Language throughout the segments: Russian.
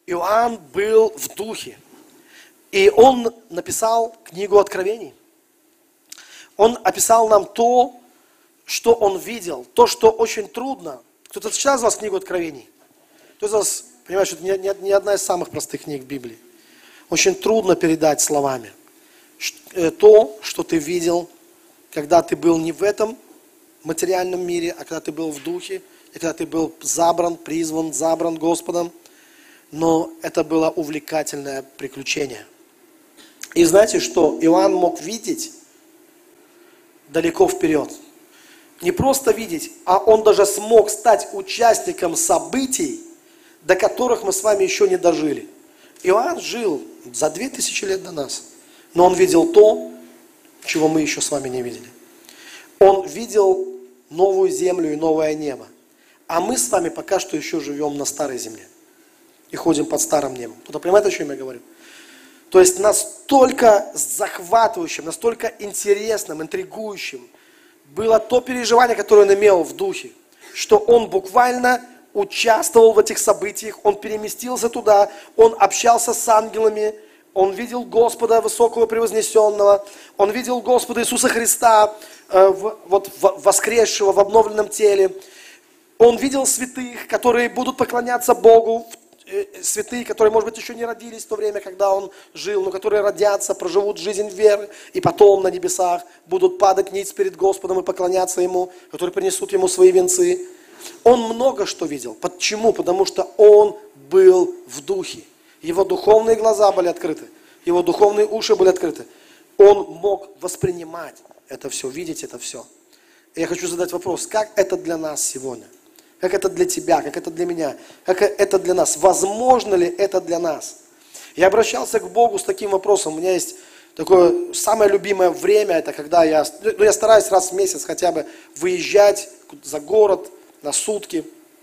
Иоанн был в духе. И он написал книгу Откровений. Он описал нам то, что он видел, то, что очень трудно. Кто-то читал из вас книгу Откровений? Кто из вас понимает, что это не одна из самых простых книг Библии? Очень трудно передать словами то, что ты видел, когда ты был не в этом материальном мире, а когда ты был в духе, и когда ты был призван Господом. Но это было увлекательное приключение. И знаете, что Иоанн мог видеть далеко вперед. Не просто видеть, а он даже смог стать участником событий, до которых мы с вами еще не дожили. Иоанн жил за 2000 лет до нас, но он видел то, чего мы еще с вами не видели. Он видел новую землю и новое небо. А мы с вами пока что еще живем на старой земле. И ходим под старым небом. Кто-то понимает, о чем я говорю? То есть настолько захватывающим, настолько интересным, интригующим было то переживание, которое он имел в духе, что он буквально участвовал в этих событиях, он переместился туда, он общался с ангелами, он видел Господа Высокого Превознесенного, он видел Господа Иисуса Христа, воскресшего в обновленном теле. Он видел святых, которые будут поклоняться Богу, святые, которые, может быть, еще не родились в то время, когда он жил, но которые родятся, проживут жизнь веры, и потом на небесах будут падать ниц перед Господом и поклоняться Ему, которые принесут Ему свои венцы. Он много что видел. Почему? Потому что он был в духе. Его духовные глаза были открыты, его духовные уши были открыты. Он мог воспринимать это все, видеть это все. И я хочу задать вопрос, как это для нас сегодня? Как это для тебя, как это для меня, как это для нас? Возможно ли это для нас? Я обращался к Богу с таким вопросом. У меня есть такое самое любимое время, это когда я стараюсь раз в месяц хотя бы выезжать за город на сутки,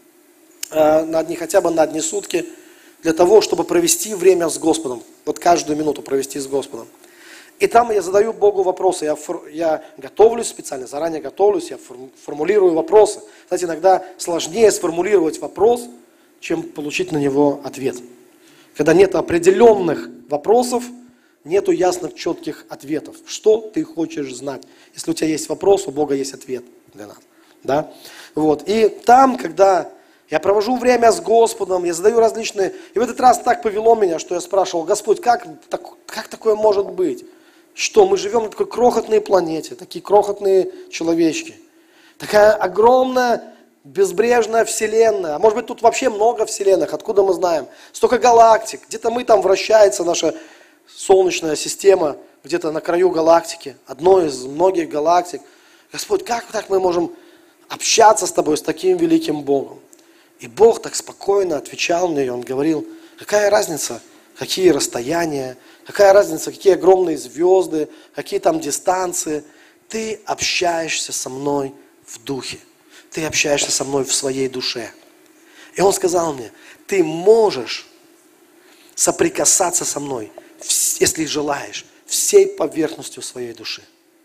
хотя бы на одни сутки, для того, чтобы провести время с Господом. Вот каждую минуту провести с Господом. И там я задаю Богу вопросы, я готовлюсь специально, заранее готовлюсь, я формулирую вопросы. Знаете, иногда сложнее сформулировать вопрос, чем получить на него ответ. Когда нет определенных вопросов, нету ясных, четких ответов. Что ты хочешь знать? Если у тебя есть вопрос, у Бога есть ответ для нас. Да? Вот. И там, когда я провожу время с Господом, я задаю различные... И в этот раз так повело меня, что я спрашивал: Господь, как такое может быть? Что мы живем на такой крохотной планете, такие крохотные человечки. Такая огромная, безбрежная вселенная. А может быть, тут вообще много вселенных, откуда мы знаем? Столько галактик. Где-то мы там вращается наша Солнечная система, где-то на краю галактики. Одной из многих галактик. Господь, как так мы можем общаться с Тобой, с таким великим Богом? И Бог так спокойно отвечал мне, и Он говорил: какая разница, какие расстояния, какая разница, какие огромные звезды, какие там дистанции. Ты общаешься со мной в духе. Ты общаешься со мной в своей душе. И Он сказал мне: ты можешь соприкасаться со мной, если желаешь, всей поверхностью своей души.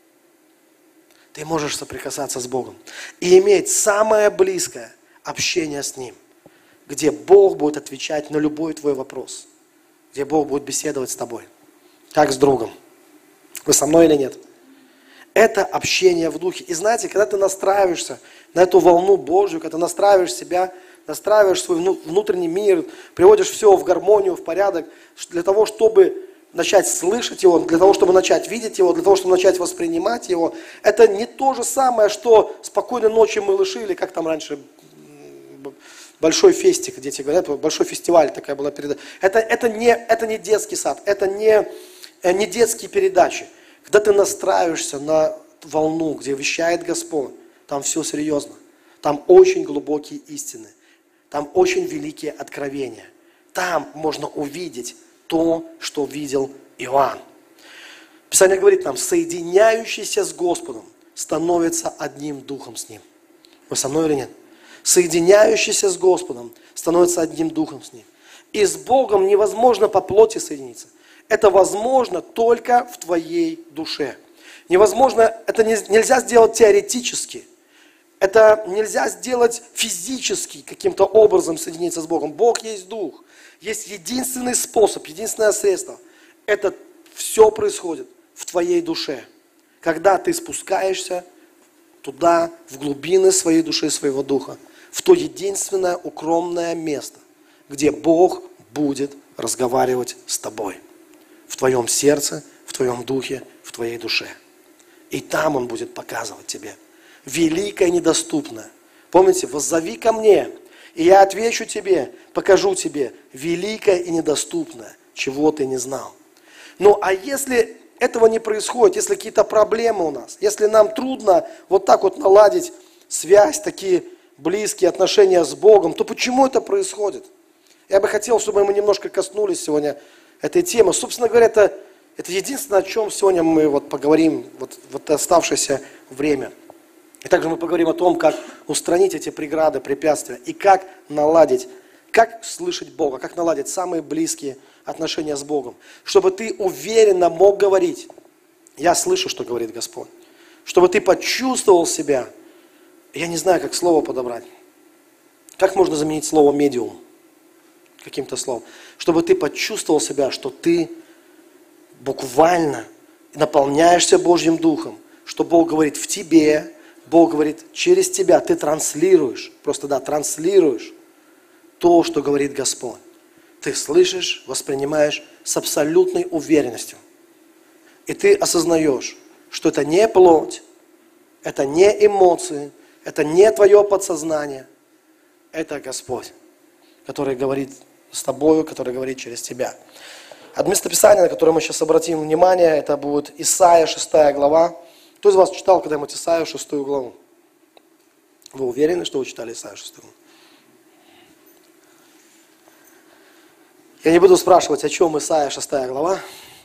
Ты можешь соприкасаться с Богом и иметь самое близкое общение с Ним, где Бог будет отвечать на любой твой вопрос, где Бог будет беседовать с тобой, как с другом. Вы со мной или нет? Это общение в духе. И знаете, когда ты настраиваешься на эту волну Божью, когда ты настраиваешь себя, настраиваешь свой внутренний мир, приводишь все в гармонию, в порядок, для того, чтобы начать слышать Его, для того, чтобы начать видеть Его, для того, чтобы начать воспринимать Его, это не то же самое, что «Спокойной ночи, малыши», или как там раньше большой фестик, дети говорят, большой фестиваль такая была передача. Это не детский сад, это не детские передачи. Когда ты настраиваешься на волну, где вещает Господь, там все серьезно. Там очень глубокие истины. Там очень великие откровения. Там можно увидеть то, что видел Иоанн. Писание говорит нам: соединяющийся с Господом становится одним духом с Ним. Вы со мной или нет? Соединяющийся с Господом становится одним духом с Ним. И с Богом невозможно по плоти соединиться. Это возможно только в твоей душе. Невозможно, это нельзя сделать теоретически. Это нельзя сделать физически, каким-то образом соединиться с Богом. Бог есть Дух. Есть единственный способ, единственное средство. Это все происходит в твоей душе. Когда ты спускаешься туда, в глубины своей души, своего духа, в то единственное укромное место, где Бог будет разговаривать с тобой. В твоем сердце, в твоем духе, в твоей душе. И там Он будет показывать тебе великое и недоступное. Помните, воззови ко мне, и я отвечу тебе, покажу тебе великое и недоступное, чего ты не знал. Ну, а если этого не происходит, если какие-то проблемы у нас, если нам трудно вот так вот наладить связь, такие близкие отношения с Богом, то почему это происходит? Я бы хотел, чтобы мы немножко коснулись сегодня этой темы. Собственно говоря, это единственное, о чем сегодня мы вот поговорим вот оставшееся время. И также мы поговорим о том, как устранить эти преграды, препятствия, и как наладить, как слышать Бога, как наладить самые близкие отношения с Богом. Чтобы ты уверенно мог говорить: я слышу, что говорит Господь. Чтобы ты почувствовал себя, я не знаю, как слово подобрать. Как можно заменить слово медиум каким-то словом? Чтобы ты почувствовал себя, что ты буквально наполняешься Божьим Духом, что Бог говорит в тебе, Бог говорит через тебя, ты транслируешь, транслируешь то, что говорит Господь. Ты слышишь, воспринимаешь с абсолютной уверенностью. И ты осознаешь, что это не плоть, это не эмоции, это не твое подсознание, это Господь, который говорит с тобою, который говорит через тебя. Одно местописание, на которое мы сейчас обратим внимание, это будет Исайя 6 глава. Кто из вас читал когда-нибудь Исайю 6 главу? Вы уверены, что вы читали Исайю 6 главу? Я не буду спрашивать, о чем Исайя 6 глава.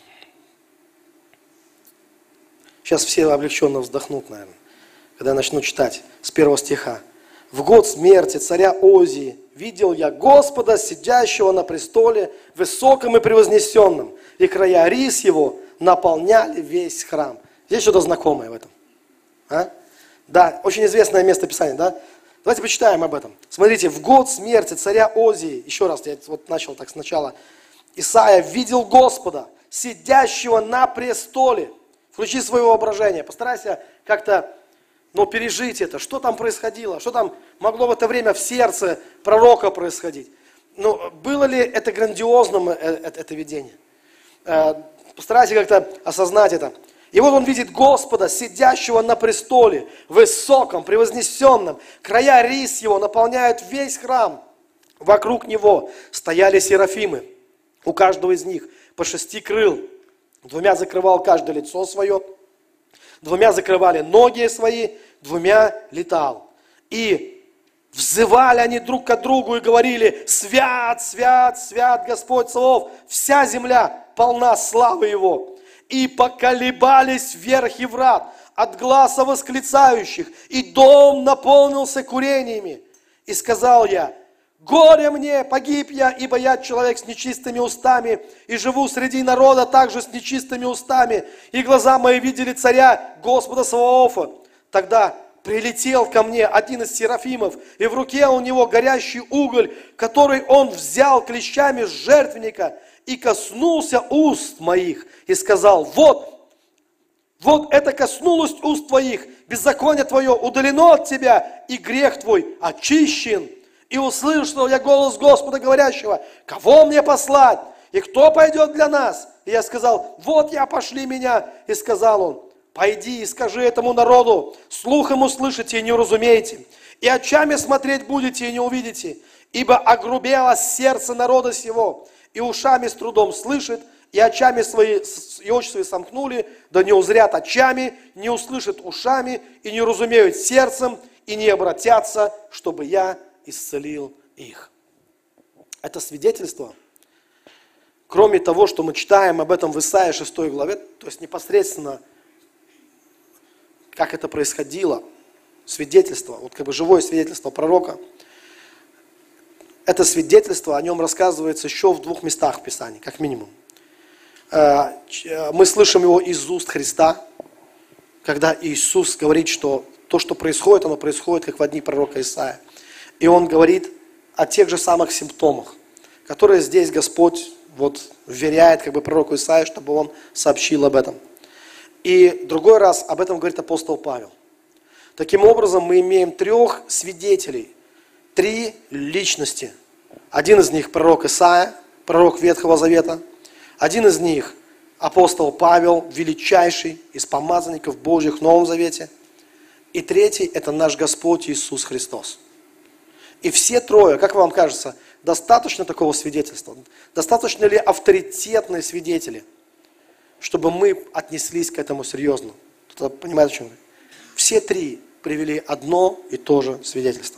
Сейчас все облегченно вздохнут, наверное, когда я начну читать с 1 стиха. «В год смерти царя Озии видел я Господа, сидящего на престоле, высоком и превознесенном, и края рис его наполняли весь храм». Есть что-то знакомое в этом? А? Да, очень известное место Писания, да? Давайте почитаем об этом. Смотрите, в год смерти царя Озии, еще раз, я вот начал так сначала. Исайя видел Господа, сидящего на престоле. Включи свое воображение, постарайся как-то пережить это. Что там происходило? Что там могло в это время в сердце пророка происходить? Было ли это грандиозным, это видение? Постарайся как-то осознать это. И вот он видит Господа, сидящего на престоле, высоком, превознесенном. Края рис его наполняют весь храм. Вокруг него стояли серафимы. У каждого из них по 6 крыл. 2 закрывал каждое лицо свое, 2 закрывали ноги свои, 2 летал. И взывали они друг к другу и говорили: «Свят, свят, свят Господь Саваоф, вся земля полна славы Его». И поколебались верхи врат от гласа восклицающих, и дом наполнился курениями. И сказал я: горе мне, погиб я, ибо я человек с нечистыми устами, и живу среди народа также с нечистыми устами, и глаза мои видели царя, Господа Саваофа. Тогда прилетел ко мне один из серафимов, и в руке у него горящий уголь, который он взял клещами с жертвенника, и коснулся уст моих, и сказал: вот это коснулось уст твоих, беззаконие твое удалено от тебя, и грех твой очищен. И услышал я голос Господа, говорящего: кого мне послать, и кто пойдет для нас? И я сказал: вот я, пошли меня. И сказал он: пойди и скажи этому народу, слухом услышите и не уразумеете, и очами смотреть будете и не увидите, ибо огрубело сердце народа сего, и ушами с трудом слышит, и очами свои, и очи свои сомкнули, да не узрят очами, не услышат ушами, и не разумеют сердцем, и не обратятся, чтобы я исцелил их. Это свидетельство, кроме того, что мы читаем об этом в Исаии 6 главе, то есть непосредственно, как это происходило, свидетельство, живое свидетельство пророка, это свидетельство, о нем рассказывается еще в 2 местах в Писании, как минимум. Мы слышим его из уст Христа, когда Иисус говорит, что то, что происходит, оно происходит, как в дни пророка Исаия. И он говорит о тех же самых симптомах, которые здесь Господь вот вверяет как бы пророку Исаии, чтобы он сообщил об этом. И другой раз об этом говорит апостол Павел. Таким образом, мы имеем 3 свидетелей, 3 личности. Один из них пророк Исаия, пророк Ветхого Завета. Один из них апостол Павел, величайший из помазанников Божьих в Новом Завете. И третий – это наш Господь Иисус Христос. И все 3, как вам кажется, достаточно такого свидетельства? Достаточно ли авторитетные свидетели, чтобы мы отнеслись к этому серьезно? Кто-то понимает, о чем я? Все 3 привели одно и то же свидетельство.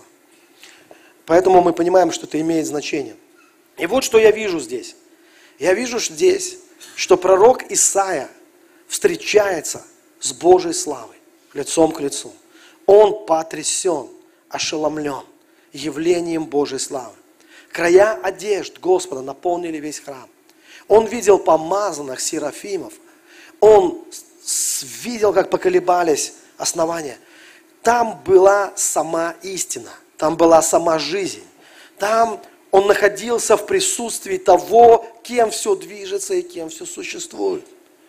Поэтому мы понимаем, что это имеет значение. И вот что я вижу здесь. Я вижу здесь, что пророк Исаия встречается с Божьей славой, лицом к лицу. Он потрясен, ошеломлен явлением Божьей славы. Края одежд Господа наполнили весь храм. Он видел помазанных серафимов. Он видел, как поколебались основания. Там была сама истина. Там была сама жизнь. Там он находился в присутствии того, кем все движется и кем все существует.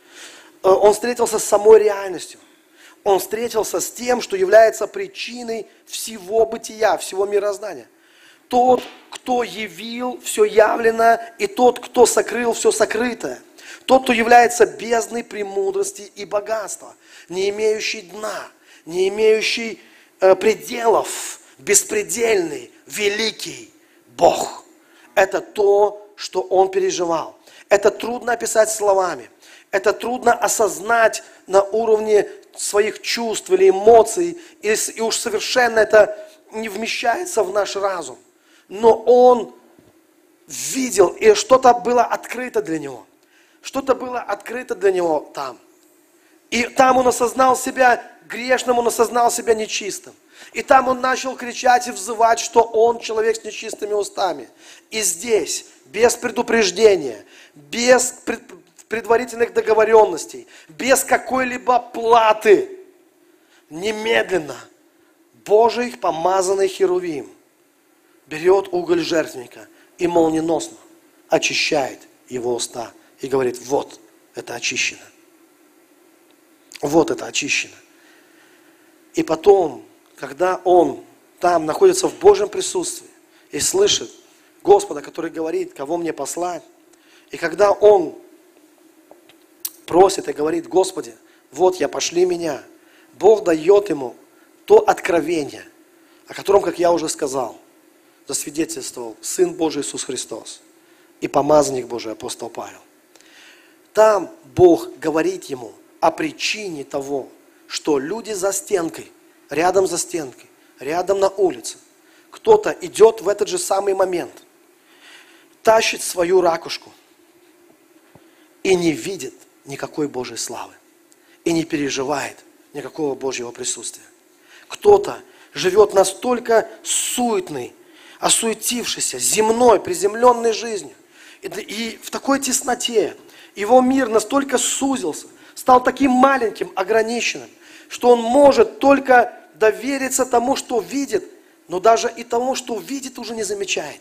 Он встретился с самой реальностью. Он встретился с тем, что является причиной всего бытия, всего мироздания. Тот, кто явил все явленное, и тот, кто сокрыл все сокрытое. Тот, кто является бездной премудрости и богатства, не имеющий дна, не имеющий пределов, беспредельный, великий Бог. Это то, что он переживал. Это трудно описать словами. Это трудно осознать на уровне своих чувств или эмоций. И уж совершенно это не вмещается в наш разум. Но он видел, и что-то было открыто для него. Что-то было открыто для него там. И там он осознал себя грешным, он осознал себя нечистым. И там он начал кричать и взывать, что он человек с нечистыми устами. И здесь, без предупреждения, без предварительных договоренностей, без какой-либо платы, немедленно Божий помазанный херувим берет уголь жертвенника и молниеносно очищает его уста и говорит: вот это очищено. Вот это очищено. И потом, когда он там находится в Божьем присутствии и слышит Господа, который говорит, кого мне послать, и когда он просит и говорит: Господи, вот я, пошли меня, Бог дает ему то откровение, о котором, как я уже сказал, засвидетельствовал Сын Божий Иисус Христос и помазанник Божий апостол Павел. Там Бог говорит ему о причине того, что люди за стенкой, рядом за стенкой, рядом на улице, кто-то идет в этот же самый момент, тащит свою ракушку и не видит никакой Божьей славы, и не переживает никакого Божьего присутствия. Кто-то живет настолько суетной, осуетившейся, земной, приземленной жизнью, и в такой тесноте его мир настолько сузился, стал таким маленьким, ограниченным, что он может только довериться тому, что видит, но даже и тому, что видит, уже не замечает.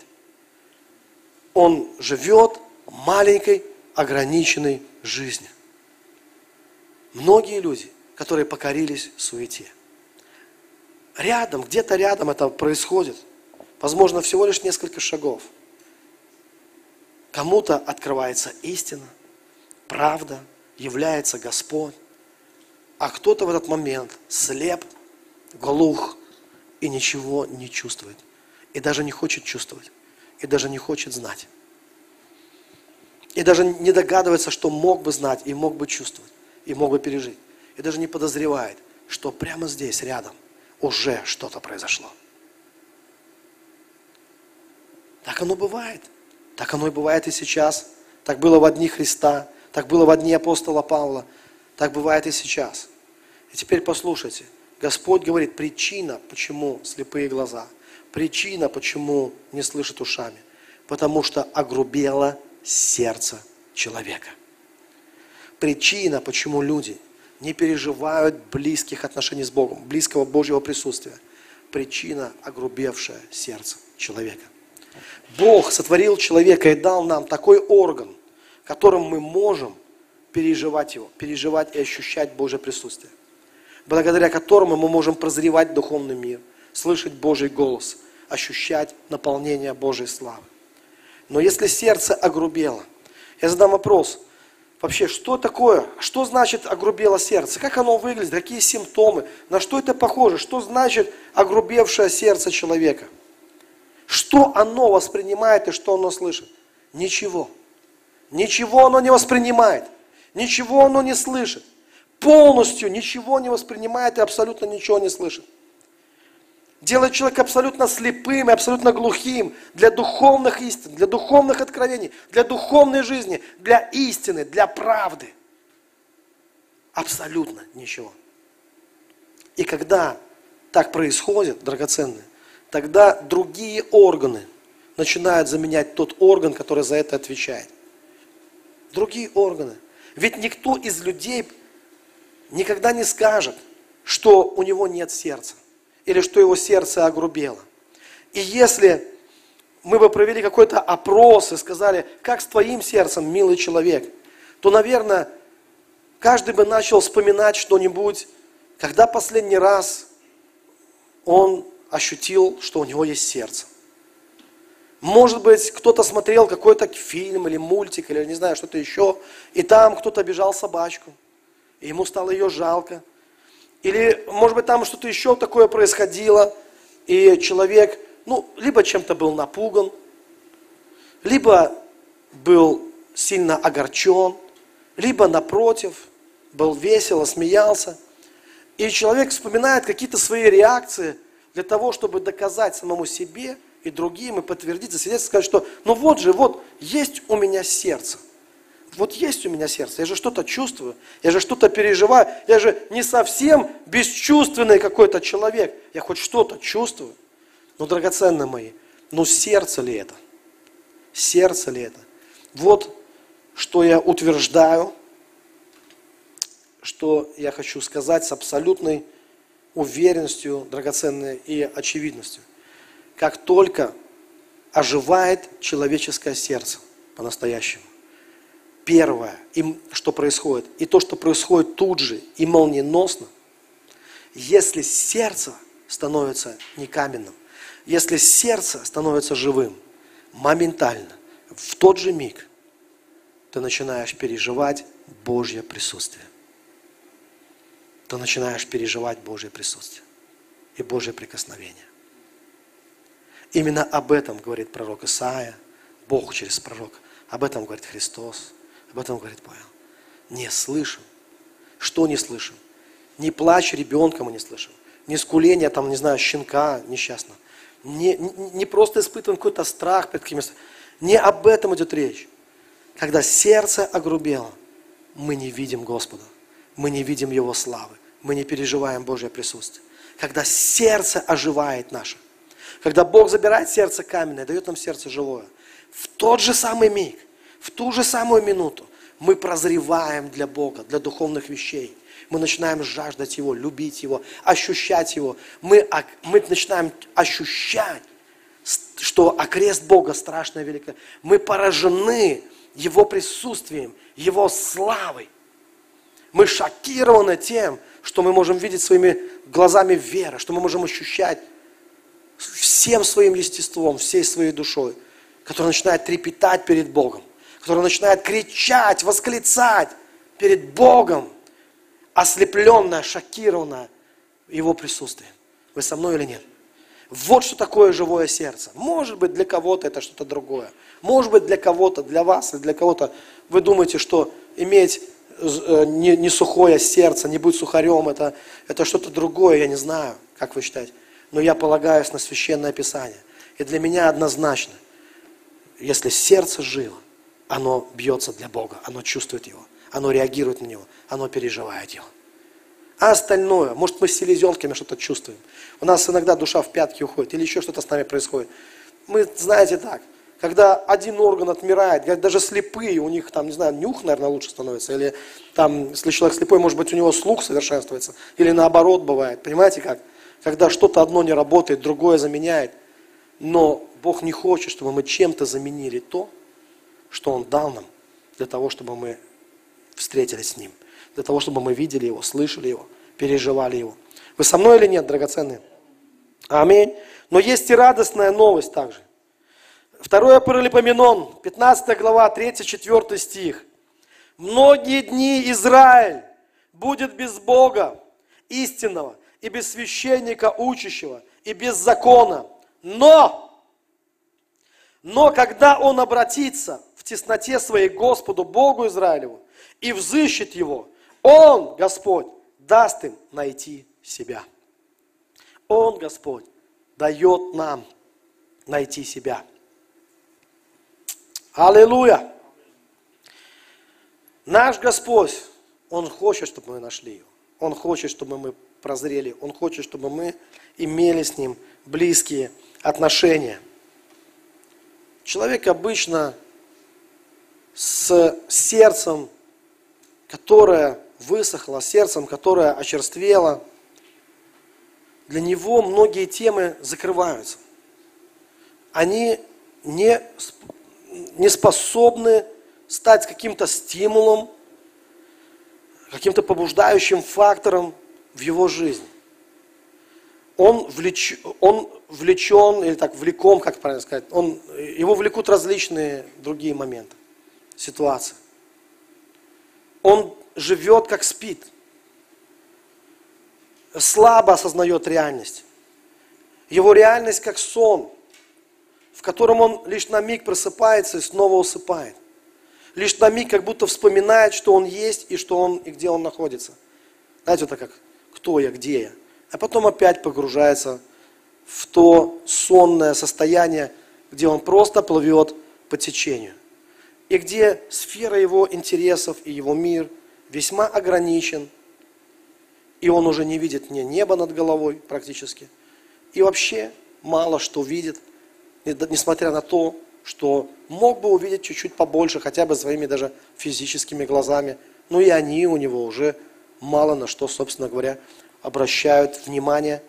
Он живет маленькой, ограниченной жизнью. Многие люди, которые покорились суете. Рядом, где-то рядом это происходит. Возможно, всего лишь несколько шагов. Кому-то открывается истина, правда, является Господь, а кто-то в этот момент слеп, глух и ничего не чувствует. И даже не хочет чувствовать, и даже не хочет знать. И даже не догадывается, что мог бы знать, и мог бы чувствовать, и мог бы пережить. И даже не подозревает, что прямо здесь, рядом, уже что-то произошло. Так оно бывает. Так оно и бывает и сейчас. Так было во дни Христа, так было во дни апостола Павла, так бывает и сейчас. И теперь послушайте. Господь говорит, причина, почему слепые глаза, причина, почему не слышит ушами, потому что огрубело сердце человека. Причина, почему люди не переживают близких отношений с Богом, близкого Божьего присутствия. Причина – огрубевшее сердце человека. Бог сотворил человека и дал нам такой орган, которым мы можем переживать его, переживать и ощущать Божье присутствие, благодаря которому мы можем прозревать духовный мир, слышать Божий голос, ощущать наполнение Божьей славы. Но если сердце огрубело, я задам вопрос, вообще, что такое, что значит огрубело сердце, как оно выглядит, какие симптомы, на что это похоже, что значит огрубевшее сердце человека? Что оно воспринимает и что оно слышит? Ничего. Ничего оно не воспринимает, ничего оно не слышит. Полностью ничего не воспринимает и абсолютно ничего не слышит. Делает человека абсолютно слепым и абсолютно глухим для духовных истин, для духовных откровений, для духовной жизни, для истины, для правды. Абсолютно ничего. И когда так происходит, драгоценные, тогда другие органы начинают заменять тот орган, который за это отвечает. Другие органы. Ведь никто из людей никогда не скажет, что у него нет сердца, или что его сердце огрубело. И если мы бы провели какой-то опрос и сказали, как с твоим сердцем, милый человек, то, наверное, каждый бы начал вспоминать что-нибудь, когда последний раз он ощутил, что у него есть сердце. Может быть, кто-то смотрел какой-то фильм или мультик, или не знаю, что-то еще, и там кто-то обижал собачку, и ему стало ее жалко. Или, может быть, там что-то еще такое происходило, и человек, либо чем-то был напуган, либо был сильно огорчен, либо, напротив, был весело, смеялся. И человек вспоминает какие-то свои реакции для того, чтобы доказать самому себе и другим, и подтвердить, засвидетельствовать, сказать, что есть у меня сердце. Вот есть у меня сердце, я же что-то чувствую, я же что-то переживаю, я же не совсем бесчувственный какой-то человек, я хоть что-то чувствую. Но, драгоценные мои, сердце ли это? Сердце ли это? Вот что я утверждаю, что я хочу сказать с абсолютной уверенностью, драгоценной и очевидностью. Как только оживает человеческое сердце по-настоящему, первое, что происходит, и то, что происходит тут же и молниеносно, если сердце становится не каменным, если сердце становится живым, моментально, в тот же миг, ты начинаешь переживать Божье присутствие. Ты начинаешь переживать Божье присутствие и Божье прикосновение. Именно об этом говорит пророк Исаия, Бог через пророка. Об этом говорит Христос, об этом говорит Павел. Не слышим. Что не слышим? Не плач ребенка мы не слышим. Не скуление, щенка несчастного. Не просто испытываем какой-то страх перед какими-то... Не об этом идет речь. Когда сердце огрубело, мы не видим Господа. Мы не видим Его славы. Мы не переживаем Божье присутствие. Когда сердце оживает наше. Когда Бог забирает сердце каменное, дает нам сердце живое. В тот же самый миг, в ту же самую минуту мы прозреваем для Бога, для духовных вещей. Мы начинаем жаждать Его, любить Его, ощущать Его. Мы начинаем ощущать, что окрест Бога страшно велика. Мы поражены Его присутствием, Его славой. Мы шокированы тем, что мы можем видеть своими глазами веры, что мы можем ощущать всем своим естеством, всей своей душой, которая начинает трепетать перед Богом, которая начинает кричать, восклицать перед Богом, ослепленная, шокированная Его присутствием. Вы со мной или нет? Вот что такое живое сердце. Может быть, для кого-то это что-то другое. Может быть, для кого-то, для вас или для кого-то вы думаете, что иметь не сухое сердце, не быть сухарем, это что-то другое, я не знаю, как вы считаете. Но я полагаюсь на Священное Писание. И для меня однозначно, если сердце живо, оно бьется для Бога, оно чувствует Его, оно реагирует на Него, оно переживает Его. А остальное, может, мы с селезенками что-то чувствуем. У нас иногда душа в пятки уходит, или еще что-то с нами происходит. Мы, знаете, так, когда один орган отмирает, как даже слепые, у них там, не знаю, нюх, наверное, лучше становится, или там, если человек слепой, может быть, у него слух совершенствуется, или наоборот бывает, понимаете как? Когда что-то одно не работает, другое заменяет, но Бог не хочет, чтобы мы чем-то заменили то, что Он дал нам, для того, чтобы мы встретились с Ним, для того, чтобы мы видели Его, слышали Его, переживали Его. Вы со мной или нет, драгоценные? Аминь. Но есть и радостная новость также. 2 Паралипоменон, 15 глава, 3-4 стих. «Многие дни Израиль будет без Бога истинного, и без священника учащего, и без закона. Но когда он обратится в тесноте своей к Господу Богу Израилеву и взыщет Его, Он, Господь, даст им найти себя». Он, Господь, дает нам найти себя. Аллилуйя! Наш Господь, Он хочет, чтобы мы нашли Его. Он хочет, чтобы мы прозрели. Он хочет, чтобы мы имели с Ним близкие отношения. Человек обычно с сердцем, которое высохло, сердцем, которое очерствело, для него многие темы закрываются. Они не способны стать каким-то стимулом, каким-то побуждающим фактором в его жизни. Он влечен, или так, влеком, как правильно сказать, его влекут различные другие моменты, ситуации. Он живет, как спит. Слабо осознает реальность. Его реальность как сон, в котором он лишь на миг просыпается и снова усыпает. Лишь на миг как будто вспоминает, что он есть и где он находится. Знаете, вот так как кто я, где я. А потом опять погружается в то сонное состояние, где он просто плывет по течению. И где сфера его интересов и его мир весьма ограничен. И он уже не видит ни неба над головой практически. И вообще мало что видит, несмотря на то, что мог бы увидеть чуть-чуть побольше, хотя бы своими даже физическими глазами. Но и они у него уже мало на что, собственно говоря, обращают внимание.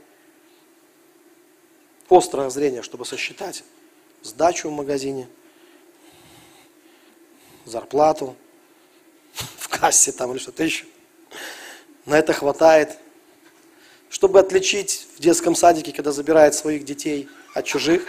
Острое зрение, чтобы сосчитать сдачу в магазине, зарплату в кассе там или что-то еще. На это хватает, чтобы отличить в детском садике, когда забирают своих детей от чужих.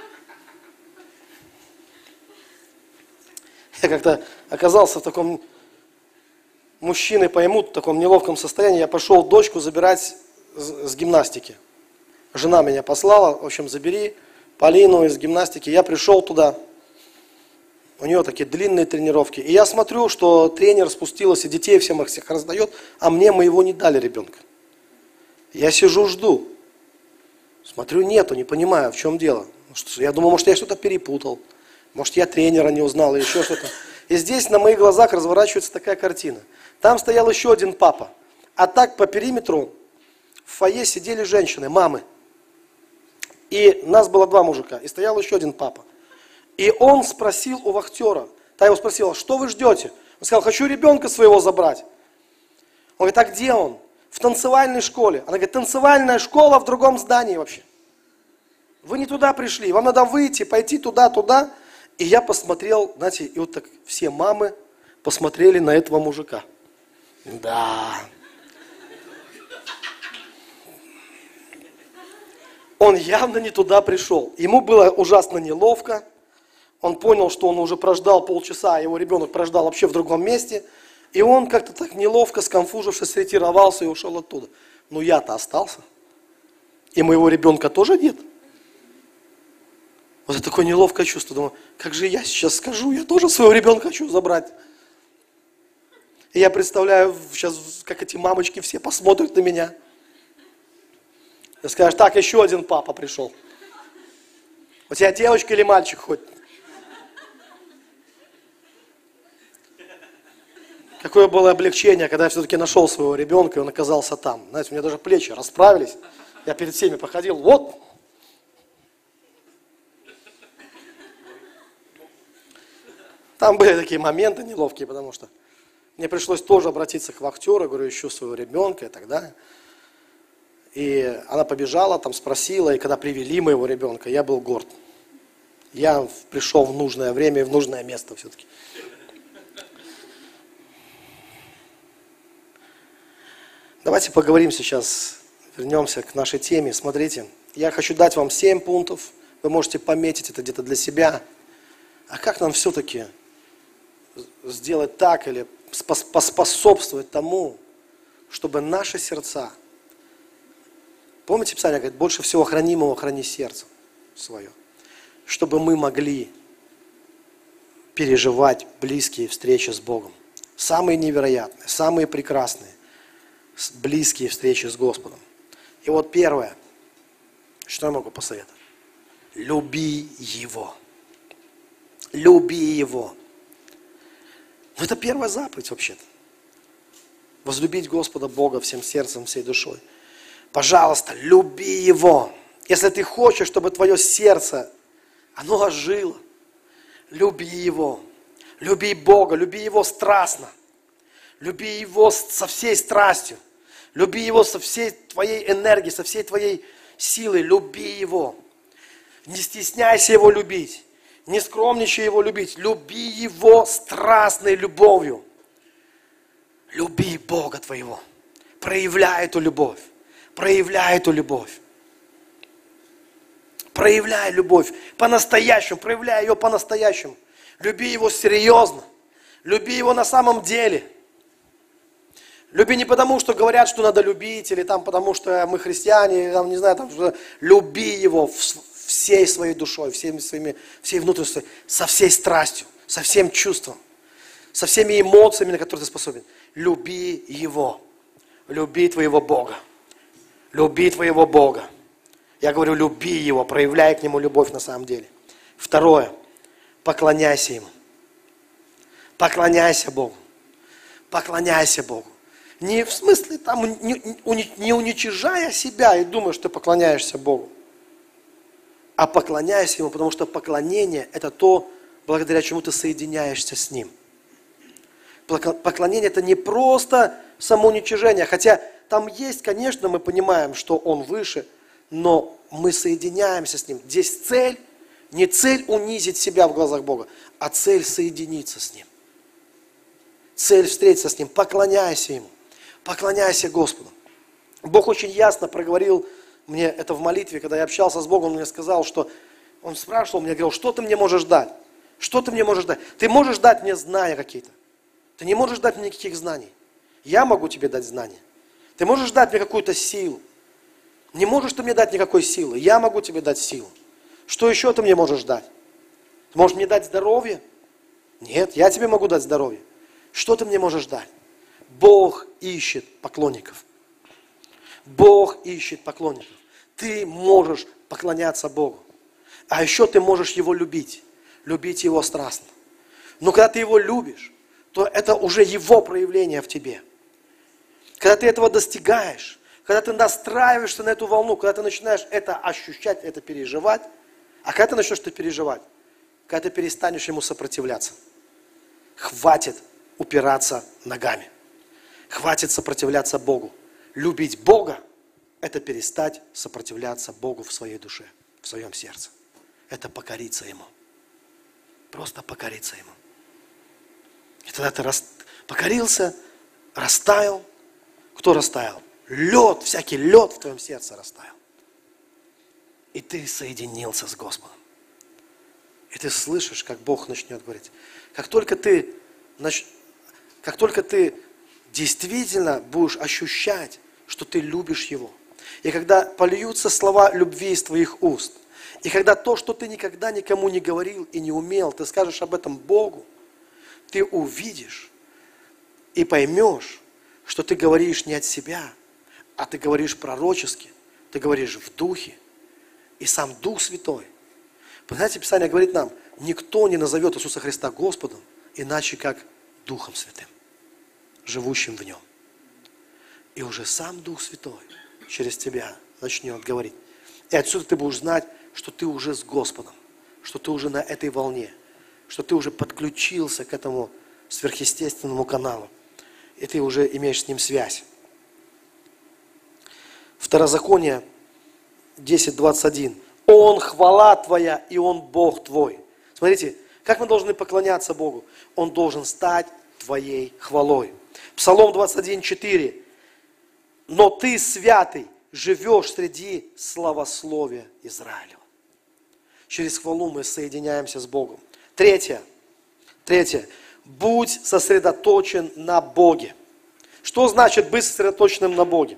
Я как-то оказался в таком мужчиной, поймут, в таком неловком состоянии. Я пошел дочку забирать с гимнастики. Жена меня послала, в общем, забери Полину из гимнастики. Я пришел туда, у нее такие длинные тренировки. И я смотрю, что тренер спустилась и детей всем их раздает, а мне моего не дали ребенка. Я сижу, жду. Смотрю, нету, не понимаю, в чем дело. Я думаю, может, я что-то перепутал. Может, я тренера не узнал или еще что-то. И здесь на моих глазах разворачивается такая картина. Там стоял еще один папа. А так по периметру в фойе сидели женщины, мамы. И нас было 2 мужика. И стоял еще один папа. И он спросил у вахтера. Та его спросила, что вы ждете? Он сказал, хочу ребенка своего забрать. Он говорит, а где он? В танцевальной школе. Она говорит, танцевальная школа в другом здании вообще. Вы не туда пришли, вам надо выйти, пойти туда. И я посмотрел, знаете, и вот так все мамы посмотрели на этого мужика. Да. Он явно не туда пришел. Ему было ужасно неловко. Он понял, что он уже прождал полчаса, а его ребенок прождал вообще в другом месте. И он как-то так неловко, сконфужившись, ретировался и ушел оттуда. Но я-то остался. И моего ребенка тоже нет. Вот это такое неловкое чувство. Думаю, как же я сейчас скажу, я тоже своего ребенка хочу забрать. И я представляю сейчас, как эти мамочки все посмотрят на меня. И скажешь, так, еще один папа пришел. У тебя девочка или мальчик хоть? Какое было облегчение, когда я все-таки нашел своего ребенка, и он оказался там. Знаете, у меня даже плечи расправились. Я перед всеми походил, вот. Там были такие моменты неловкие, потому что мне пришлось тоже обратиться к вахтеру, говорю, ищу своего ребенка и так далее. И она побежала, там спросила, и когда привели моего ребенка, я был горд. Я пришел в нужное время и в нужное место все-таки. Давайте поговорим сейчас, вернемся к нашей теме. Смотрите, я хочу дать вам 7 пунктов. Вы можете пометить это где-то для себя. А как нам все-таки сделать так или поспособствовать тому, чтобы наши сердца, помните Писание говорит, больше всего хранимого храни сердце свое, чтобы мы могли переживать близкие встречи с Богом. Самые невероятные, самые прекрасные, близкие встречи с Господом. И вот первое, что я могу посоветовать? Люби Его. Люби Его. Но это первая заповедь вообще-то. Возлюбить Господа Бога всем сердцем, всей душой. Пожалуйста, люби Его. Если ты хочешь, чтобы твое сердце, оно ожило, люби Его. Люби Бога, люби Его страстно. Люби Его со всей страстью. Люби Его со всей твоей энергией, со всей твоей силой. Люби Его. Не стесняйся Его любить. Не скромничай Его любить. Люби Его страстной любовью. Люби Бога твоего. Проявляй эту любовь. Проявляй эту любовь. Проявляй любовь по-настоящему. Проявляй ее по-настоящему. Люби Его серьезно. Люби Его на самом деле. Люби не потому, что говорят, что надо любить, или там потому, что мы христиане, или там, не знаю, там, что... Люби Его всей своей душой, всей внутренностью, со всей страстью, со всем чувством, со всеми эмоциями, на которые ты способен. Люби Его. Люби твоего Бога. Люби твоего Бога. Я говорю, люби Его, проявляй к Нему любовь на самом деле. Второе. Поклоняйся Ему. Поклоняйся Богу. Поклоняйся Богу. Не в смысле, там, не уничижая себя и думая, что ты поклоняешься Богу. А поклоняйся Ему, потому что поклонение – это то, благодаря чему ты соединяешься с Ним. Поклонение – это не просто самоуничижение, хотя там есть, конечно, мы понимаем, что Он выше, но мы соединяемся с Ним. Здесь цель, не цель унизить себя в глазах Бога, а цель соединиться с Ним. Цель встретиться с Ним. Поклоняйся Ему. Поклоняйся Господу. Бог очень ясно проговорил мне это в молитве, когда я общался с Богом, Он мне сказал, что Он спрашивал меня, говорил, что ты мне можешь дать? Что ты мне можешь дать? Ты можешь дать мне знания какие-то. Ты не можешь дать мне никаких знаний. Я могу тебе дать знания. Ты можешь дать мне какую-то силу. Не можешь ты мне дать никакой силы. Я могу тебе дать силу. Что еще ты мне можешь дать? Ты можешь мне дать здоровье? Нет, я тебе могу дать здоровье. Что ты мне можешь дать? Бог ищет поклонников. Бог ищет поклонников. Ты можешь поклоняться Богу. А еще ты можешь Его любить. Любить Его страстно. Но когда ты Его любишь, то это уже Его проявление в тебе. Когда ты этого достигаешь, когда ты настраиваешься на эту волну, когда ты начинаешь это ощущать, это переживать, а когда ты начнешь это переживать? Когда ты перестанешь Ему сопротивляться. Хватит упираться ногами. Хватит сопротивляться Богу. Любить Бога – это перестать сопротивляться Богу в своей душе, в своем сердце. Это покориться Ему. Просто покориться Ему. И тогда ты покорился, растаял. Кто растаял? Лед, всякий лед в твоем сердце растаял. И ты соединился с Господом. И ты слышишь, как Бог начнет говорить. Как только ты действительно будешь ощущать, что ты любишь Его. И когда польются слова любви из твоих уст, и когда то, что ты никогда никому не говорил и не умел, ты скажешь об этом Богу, ты увидишь и поймешь, что ты говоришь не от себя, а ты говоришь пророчески, ты говоришь в Духе, и сам Дух Святой. Знаете, Писание говорит нам, никто не назовет Иисуса Христа Господом, иначе как Духом Святым, живущим в Нем. И уже сам Дух Святой через тебя начнет говорить. И отсюда ты будешь знать, что ты уже с Господом, что ты уже на этой волне, что ты уже подключился к этому сверхъестественному каналу. И ты уже имеешь с ним связь. Второзаконие 10:21. Он хвала твоя, и Он Бог твой. Смотрите, как мы должны поклоняться Богу? Он должен стать твоей хвалой. Псалом 21:4. Но ты, святый, живешь среди славословия Израилева. Через хвалу мы соединяемся с Богом. Третье. Будь сосредоточен на Боге. Что значит быть сосредоточенным на Боге?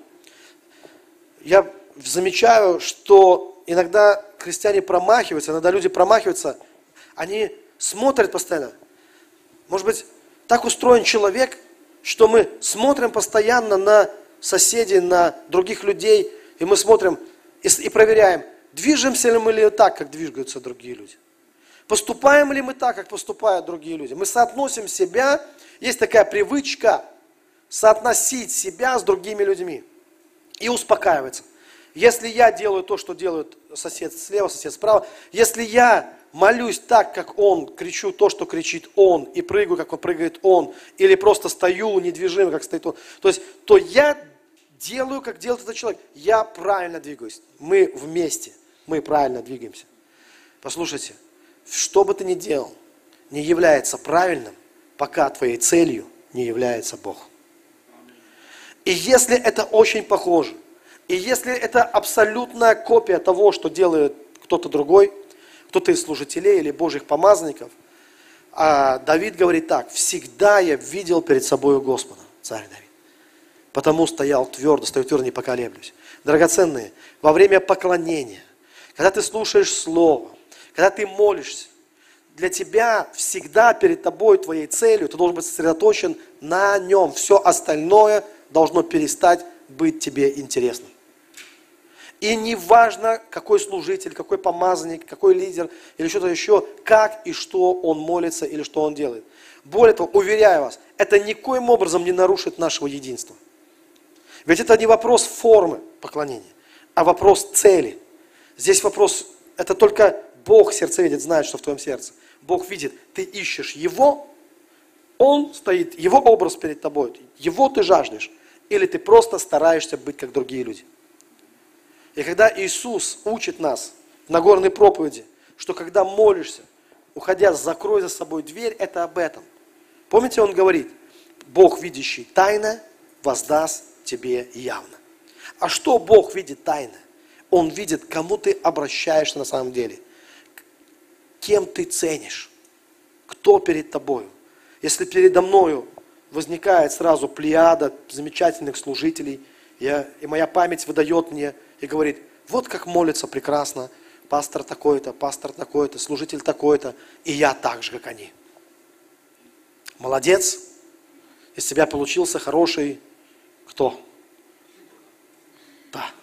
Я замечаю, что иногда христиане промахиваются, иногда люди промахиваются, они смотрят постоянно. Может быть, так устроен человек, что мы смотрим постоянно на соседей, на других людей, и мы смотрим и проверяем, движемся ли мы так, как двигаются другие люди. Поступаем ли мы так, как поступают другие люди. Мы соотносим себя, есть такая привычка соотносить себя с другими людьми и успокаиваться. Если я делаю то, что делает сосед слева, сосед справа, если я молюсь так, как он, кричу то, что кричит он, и прыгаю, как он прыгает он, или просто стою недвижимо, как стоит он, то я делаю, как делает этот человек. Я правильно двигаюсь. Мы вместе, мы правильно двигаемся. Послушайте, что бы ты ни делал, не является правильным, пока твоей целью не является Бог. И если это очень похоже, и если это абсолютная копия того, что делает кто-то другой, кто-то из служителей или Божьих помазанников, Давид говорит так: «Всегда я видел перед собой Господа», царь Давид. «Потому стою твердо, не поколеблюсь». Драгоценные, во время поклонения, когда ты слушаешь Слово, когда ты молишься, для тебя всегда перед тобой, твоей целью, ты должен быть сосредоточен на нем. Все остальное должно перестать быть тебе интересным. И не важно, какой служитель, какой помазанник, какой лидер или что-то еще, как и что он молится или что он делает. Более того, уверяю вас, это никоим образом не нарушит нашего единства. Ведь это не вопрос формы поклонения, а вопрос цели. Здесь вопрос, это только Бог сердцевидец знает, что в твоем сердце. Бог видит, ты ищешь Его, Он стоит, Его образ перед тобой, Его ты жаждешь, или ты просто стараешься быть как другие люди. И когда Иисус учит нас в Нагорной проповеди, что когда молишься, уходя, закрой за собой дверь, это об этом. Помните, Он говорит: Бог, видящий тайно, воздаст тебе явно. А что Бог видит тайно? Он видит, кому ты обращаешься на самом деле. Кем ты ценишь? Кто перед тобою? Если передо мною возникает сразу плеяда замечательных служителей, и моя память выдает мне и говорит: вот как молится прекрасно пастор такой-то, служитель такой-то, и я так же, как они. Молодец, из тебя получился хороший кто? Да.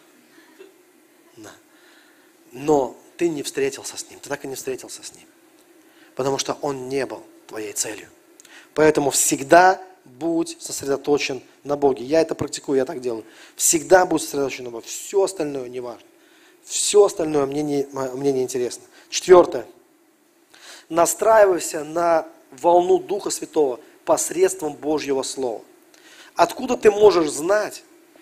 Но ты не встретился с ним, ты так и не встретился с ним, потому что он не был твоей целью. Поэтому всегда будь сосредоточен на Боге. Я это практикую, я так делаю. Всегда будь сосредоточен на Боге. Все остальное не важно. Все остальное мне не интересно. 4. Настраивайся на волну Духа Святого посредством Божьего Слова. Откуда ты можешь знать?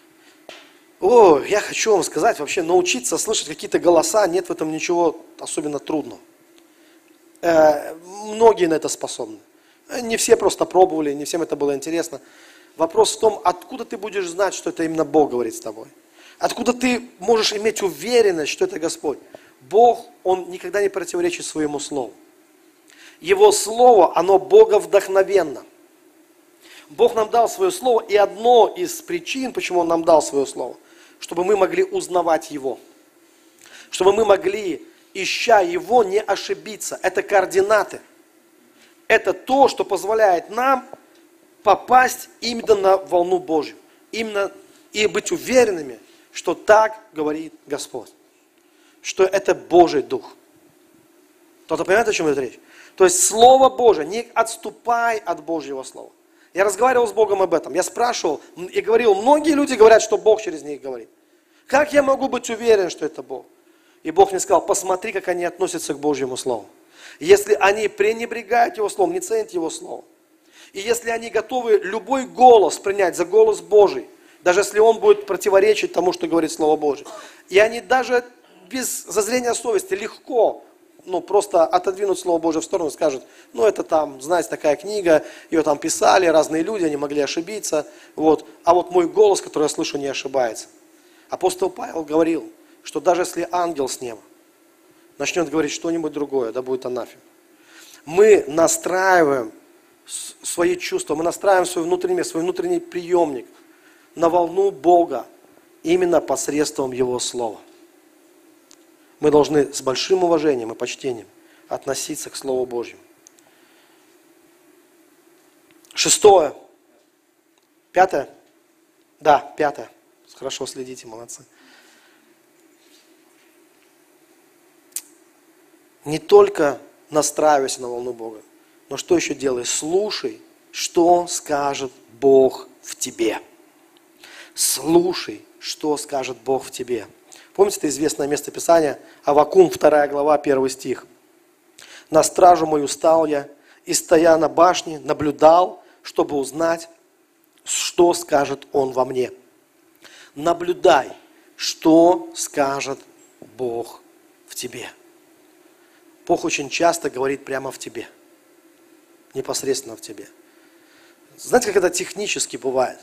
Я хочу вам сказать, вообще научиться слышать какие-то голоса, нет в этом ничего особенно трудного. Многие на это способны. Не все просто пробовали, не всем это было интересно. Вопрос в том, откуда ты будешь знать, что это именно Бог говорит с тобой. Откуда ты можешь иметь уверенность, что это Господь. Бог, Он никогда не противоречит своему Слову. Его Слово, оно боговдохновенно. Бог нам дал свое Слово, и одно из причин, почему Он нам дал свое Слово, чтобы мы могли узнавать Его. Чтобы мы могли, ища Его, не ошибиться. Это координаты. Это то, что позволяет нам попасть именно на волну Божью. Именно и быть уверенными, что так говорит Господь. Что это Божий Дух. Кто-то понимает, о чем идет речь? То есть Слово Божие, не отступай от Божьего Слова. Я разговаривал с Богом об этом. Я спрашивал и говорил, многие люди говорят, что Бог через них говорит. Как я могу быть уверен, что это Бог? И Бог мне сказал, посмотри, как они относятся к Божьему Слову. если они пренебрегают Его Словом, не ценят Его Слово, и если они готовы любой голос принять за голос Божий, даже если он будет противоречить тому, что говорит Слово Божие, и они даже без зазрения совести легко, просто отодвинут Слово Божие в сторону, скажут, это там, знаете, такая книга, ее там писали разные люди, они могли ошибиться, а вот мой голос, который я слышу, не ошибается. Апостол Павел говорил, что даже если ангел с неба начнет говорить что-нибудь другое, да будет анафем. Мы настраиваем свои чувства, мы настраиваем свой внутренний мир, свой внутренний приемник на волну Бога именно посредством Его Слова. Мы должны с большим уважением и почтением относиться к Слову Божьему. 6. 5. Да, 5. Хорошо следите, молодцы. Не только настраивайся на волну Бога, но что еще делай? Слушай, что скажет Бог в тебе. Слушай, что скажет Бог в тебе. Помните это известное место Писания? Аввакум, 2 глава, 1 стих. «На стражу мою стал я, и стоя на башне, наблюдал, чтобы узнать, что скажет Он во мне». Наблюдай, что скажет Бог в тебе. Бог очень часто говорит прямо в тебе. Непосредственно в тебе. Знаете, как это технически бывает?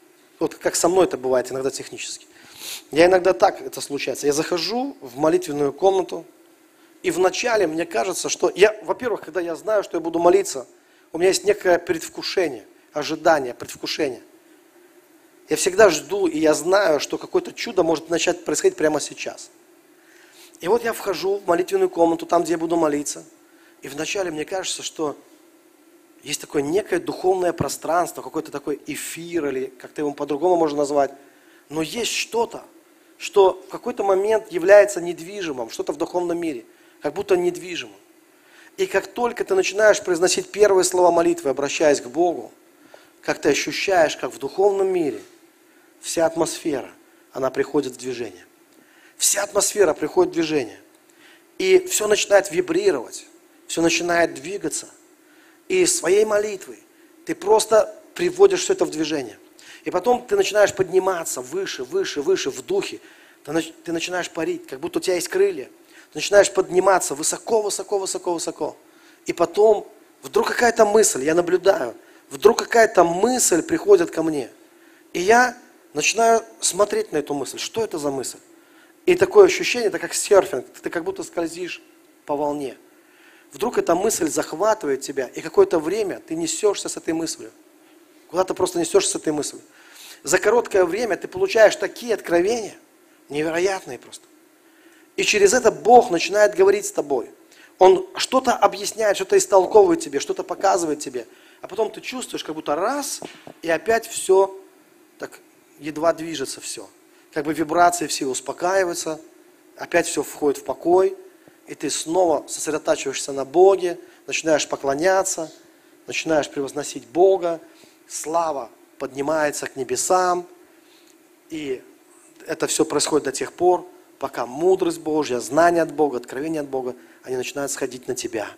Как со мной это бывает иногда технически. Я иногда так это случается. Я захожу в молитвенную комнату, и вначале мне кажется, что во-первых, когда я знаю, что я буду молиться, у меня есть некое предвкушение, ожидание, предвкушение. Я всегда жду, и я знаю, что какое-то чудо может начать происходить прямо сейчас. И вот я вхожу в молитвенную комнату, там, где я буду молиться, и вначале мне кажется, что есть такое некое духовное пространство, какой-то такой эфир, или как-то его по-другому можно назвать. Но есть что-то, что в какой-то момент является недвижимым, что-то в духовном мире, как будто недвижимым. И как только ты начинаешь произносить первые слова молитвы, обращаясь к Богу, как ты ощущаешь, как в духовном мире вся атмосфера, она приходит в движение. Вся атмосфера приходит в движение. И все начинает вибрировать, все начинает двигаться. И своей молитвой ты просто приводишь все это в движение. И потом ты начинаешь подниматься выше, выше, выше в духе. Ты начинаешь парить, как будто у тебя есть крылья. Ты начинаешь подниматься высоко, высоко, высоко, высоко. И потом вдруг какая-то мысль, я наблюдаю, вдруг какая-то мысль приходит ко мне. И я начинаю смотреть на эту мысль. Что это за мысль? И такое ощущение, это как серфинг, ты как будто скользишь по волне. Вдруг эта мысль захватывает тебя, и какое-то время ты несешься с этой мыслью. Куда-то просто несешься с этой мыслью. За короткое время ты получаешь такие откровения, невероятные просто. И через это Бог начинает говорить с тобой. Он что-то объясняет, что-то истолковывает тебе, что-то показывает тебе. А потом ты чувствуешь, как будто раз, и опять все так едва движется все. Как бы вибрации все успокаиваются, опять все входит в покой, и ты снова сосредотачиваешься на Боге, начинаешь поклоняться, начинаешь превозносить Бога, слава поднимается к небесам, и это все происходит до тех пор, пока мудрость Божья, знание от Бога, откровение от Бога, они начинают сходить на тебя.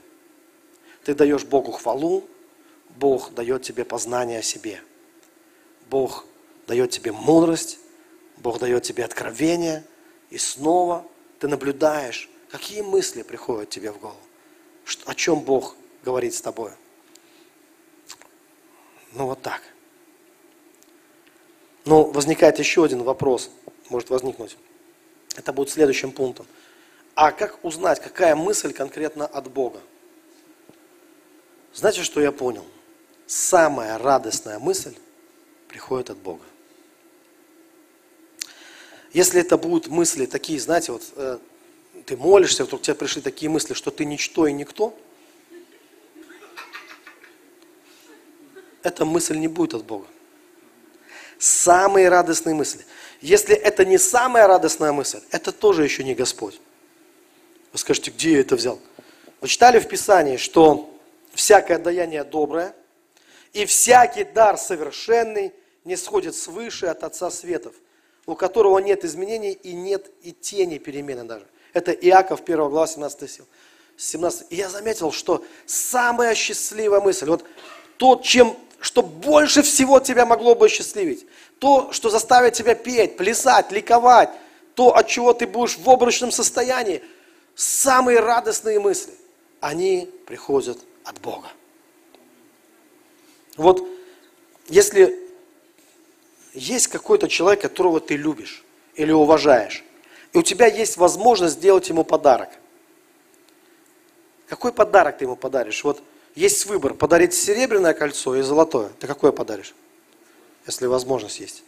Ты даешь Богу хвалу, Бог дает тебе познание о себе. Бог дает тебе мудрость, Бог дает тебе откровение, и снова ты наблюдаешь, какие мысли приходят тебе в голову, о чем Бог говорит с тобой. Вот так. Но возникает еще один вопрос, может возникнуть. Это будет следующим пунктом. А как узнать, какая мысль конкретно от Бога? Знаете, что я понял? Самая радостная мысль приходит от Бога. Если это будут мысли такие, знаете, ты молишься, вдруг тебе пришли такие мысли, что ты ничто и никто, эта мысль не будет от Бога. Самые радостные мысли. Если это не самая радостная мысль, это тоже еще не Господь. Вы скажете, где я это взял? Вы читали в Писании, что всякое даяние доброе и всякий дар совершенный не сходит свыше от Отца Светов, у которого нет изменений и нет и тени перемены даже. Это Иаков, 1 глава, 17 стих. 17. И я заметил, что самая счастливая мысль, вот то, что больше всего тебя могло бы счастливить, то, что заставит тебя петь, плясать, ликовать, то, от чего ты будешь в обручном состоянии, самые радостные мысли, они приходят от Бога. Вот если есть какой-то человек, которого ты любишь или уважаешь, и у тебя есть возможность сделать ему подарок, какой подарок ты ему подаришь? Вот есть выбор, подарить серебряное кольцо и золотое. Ты какое подаришь, если возможность есть?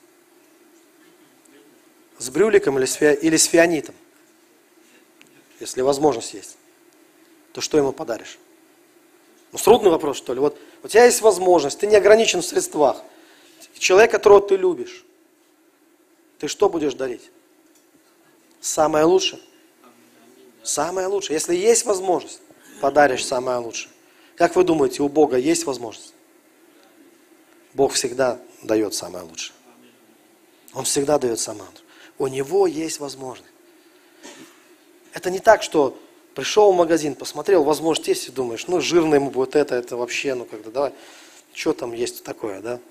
С брюликом или с фианитом? Если возможность есть, то что ему подаришь? Ну, трудный вопрос, что ли? Вот у тебя есть возможность, ты не ограничен в средствах. Человек, которого ты любишь, ты что будешь дарить? Самое лучшее? Самое лучшее. Если есть возможность, подаришь самое лучшее. Как вы думаете, у Бога есть возможность? Бог всегда дает самое лучшее. Он всегда дает самое лучшее. У Него есть возможность. Это не так, что пришел в магазин, посмотрел, возможность есть, и думаешь, ну жирно ему будет это вообще, ну когда, давай, что там есть такое, да?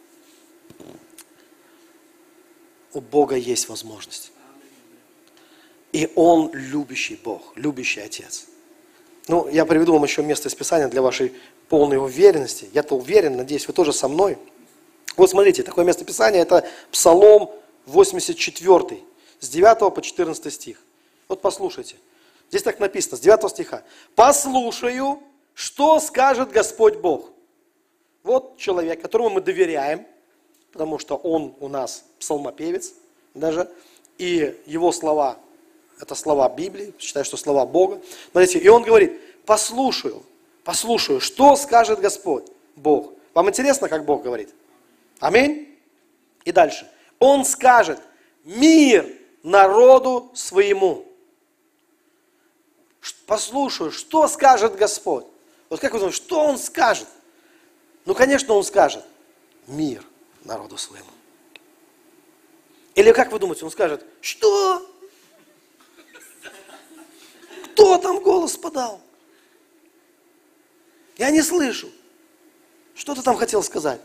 У Бога есть возможность. И Он любящий Бог, любящий Отец. Ну, я приведу вам еще место из Писания для вашей полной уверенности. Я-то уверен, надеюсь, вы тоже со мной. Вот смотрите, такое место Писания, это Псалом 84, с 9 по 14 стих. Вот послушайте. Здесь так написано, с 9 стиха. «Послушаю, что скажет Господь Бог». Вот человек, которому мы доверяем, потому что он у нас псалмопевец даже, и его слова, это слова Библии, считаю, что слова Бога. Смотрите, и он говорит, послушаю, что скажет Господь Бог. Вам интересно, как Бог говорит? Аминь. И дальше. Он скажет, мир народу своему. Послушаю, что скажет Господь. Вот как вы думаете, что Он скажет? Ну, конечно, Он скажет, мир народу своему. Или как вы думаете, Он скажет, что? Кто там голос подал? Я не слышу. Что ты там хотел сказать?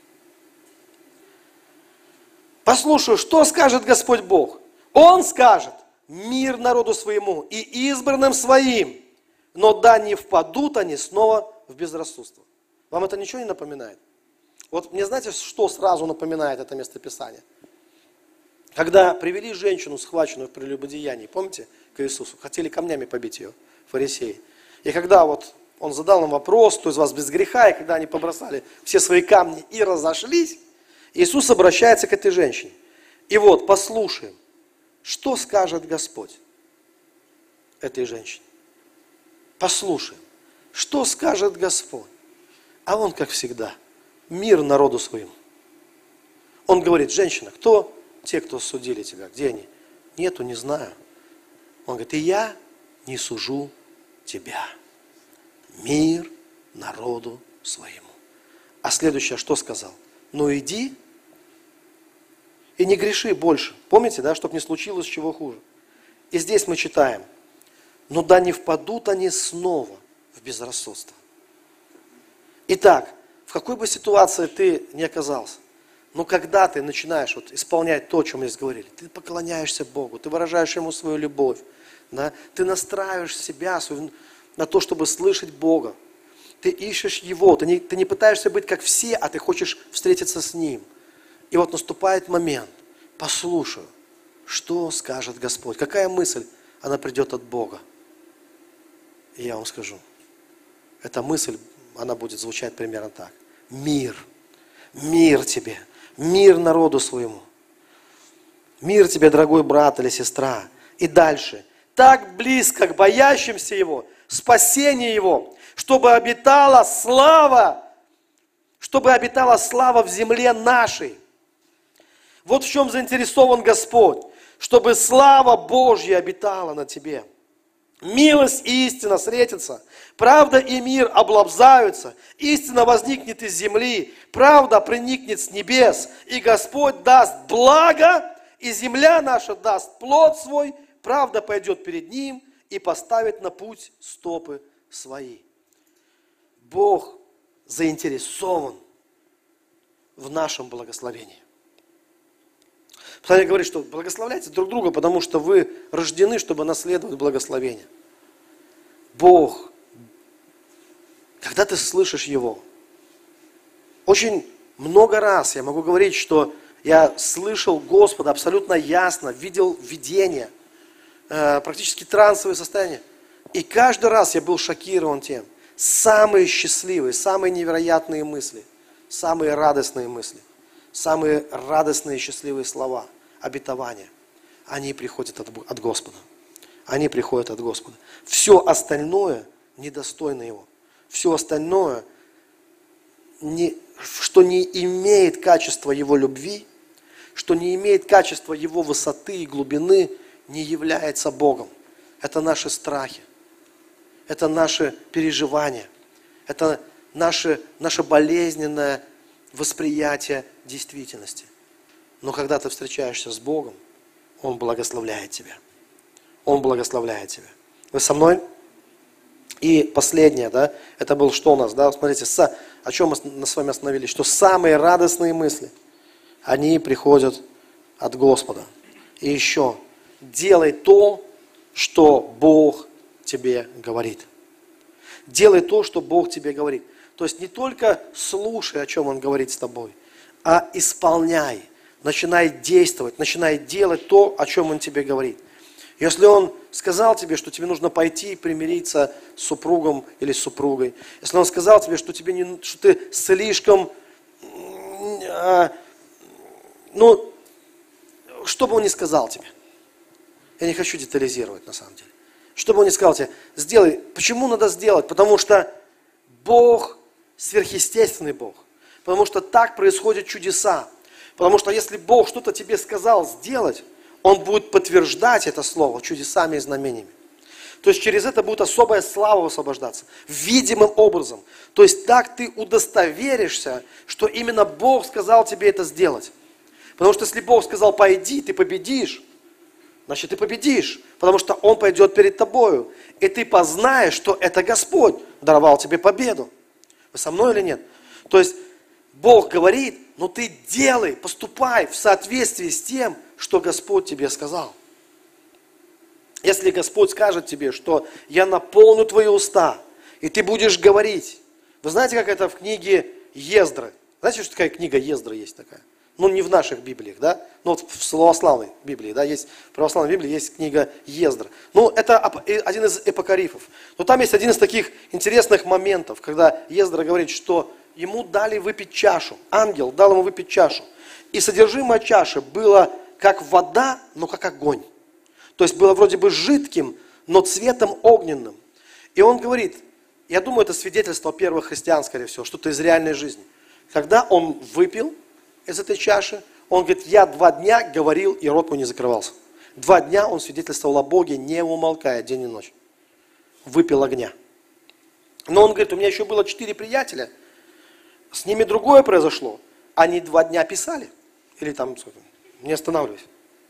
Послушаю, что скажет Господь Бог. Он скажет, мир народу своему и избранным своим, но да не впадут они снова в безрассудство. Вам это ничего не напоминает? Вот мне знаете, что сразу напоминает это местописание? Когда привели женщину, схваченную в прелюбодеянии, помните, к Иисусу, хотели камнями побить ее, фарисеи. И когда вот он задал им вопрос, кто из вас без греха, и когда они побросали все свои камни и разошлись, Иисус обращается к этой женщине. И вот, послушаем, что скажет Господь этой женщине. Послушаем, что скажет Господь. А он, как всегда, мир народу своему. Он говорит, женщина, кто те, кто судили тебя, где они? Нету, не знаю. Он говорит, и я не сужу тебя. Мир народу своему. А следующее, что сказал? Ну иди и не греши больше. Помните, да, чтобы не случилось чего хуже. И здесь мы читаем, но да не впадут они снова в безрассудство. Итак, в какой бы ситуации ты ни оказался, но когда ты начинаешь вот исполнять то, о чем мы здесь говорили, ты поклоняешься Богу, ты выражаешь Ему свою любовь, да, ты настраиваешь себя на то, чтобы слышать Бога, ты ищешь Его, ты не пытаешься быть как все, а ты хочешь встретиться с Ним. И вот наступает момент, послушаю, что скажет Господь, какая мысль, она придет от Бога. И я вам скажу, эта мысль, она будет звучать примерно так. Мир тебе, мир народу своему. Мир тебе, дорогой брат или сестра. И дальше. Так близко к боящимся Его, спасение Его, чтобы обитала слава в земле нашей. Вот в чем заинтересован Господь, чтобы слава Божья обитала на тебе. Милость и истина встретятся, правда и мир облобзаются, истина возникнет из земли, правда проникнет с небес, и Господь даст благо, и земля наша даст плод свой, правда пойдет перед Ним, и поставить на путь стопы свои. Бог заинтересован в нашем благословении. Писание говорит, что благословляйте друг друга, потому что вы рождены, чтобы наследовать благословение. Бог, когда ты слышишь Его, очень много раз я могу говорить, что я слышал Господа абсолютно ясно, видел видение, практически трансовое состояние. И каждый раз я был шокирован тем, самые счастливые, самые невероятные мысли, самые радостные мысли, самые радостные счастливые слова, обетования, они приходят от Господа. Они приходят от Господа. Все остальное недостойно Его. Все остальное, что не имеет качества Его любви, что не имеет качества Его высоты и глубины, не является Богом. Это наши страхи, это наши переживания, это наше болезненное восприятие действительности. Но когда ты встречаешься с Богом, Он благословляет тебя. Он благословляет тебя. Вы со мной? И последнее, да, это был что у нас, да, смотрите, о чем мы с вами остановились, что самые радостные мысли, они приходят от Господа. И еще, делай то, что Бог тебе говорит. Делай то, что Бог тебе говорит. То есть не только слушай, о чем Он говорит с тобой, а исполняй, начинай действовать, начинай делать то, о чем Он тебе говорит. Если Он сказал тебе, что тебе нужно пойти и примириться с супругом или с супругой, если Он сказал тебе, что ты слишком, что бы Он ни сказал тебе, я не хочу детализировать на самом деле, что бы Он ни сказал тебе, сделай. Почему надо сделать? Потому что Бог сверхъестественный Бог, потому что так происходят чудеса, потому что если Бог что-то тебе сказал сделать, Он будет подтверждать это слово чудесами и знамениями. То есть через это будет особая слава высвобождаться, видимым образом. То есть так ты удостоверишься, что именно Бог сказал тебе это сделать. Потому что если Бог сказал пойди, ты победишь, значит ты победишь, потому что Он пойдет перед тобою. И ты познаешь, что это Господь даровал тебе победу. Вы со мной или нет? То есть Бог говорит, но ты делай, поступай в соответствии с тем, что Господь тебе сказал. Если Господь скажет тебе, что я наполню твои уста, и ты будешь говорить. Вы знаете, как это в книге Ездры? Знаете, что такая книга Ездры есть такая? Ну, не в наших Библиях, да? Ну, вот в православной Библии, да, есть, в православной Библии есть книга Ездры. Ну, это один из апокрифов. Но там есть один из таких интересных моментов, когда Ездра говорит, что ему дали выпить чашу. Ангел дал ему выпить чашу. И содержимое чаши было как вода, но как огонь. То есть было вроде бы жидким, но цветом огненным. И он говорит, я думаю, это свидетельство первых христиан, скорее всего, что-то из реальной жизни. Когда он выпил из этой чаши, он говорит, я 2 дня говорил, и рот мой не закрывался. 2 дня он свидетельствовал о Боге, не умолкая день и ночь. Выпил огня. Но он говорит, у меня еще было 4 приятеля, с ними другое произошло. Они 2 дня писали. Или там, не останавливайся.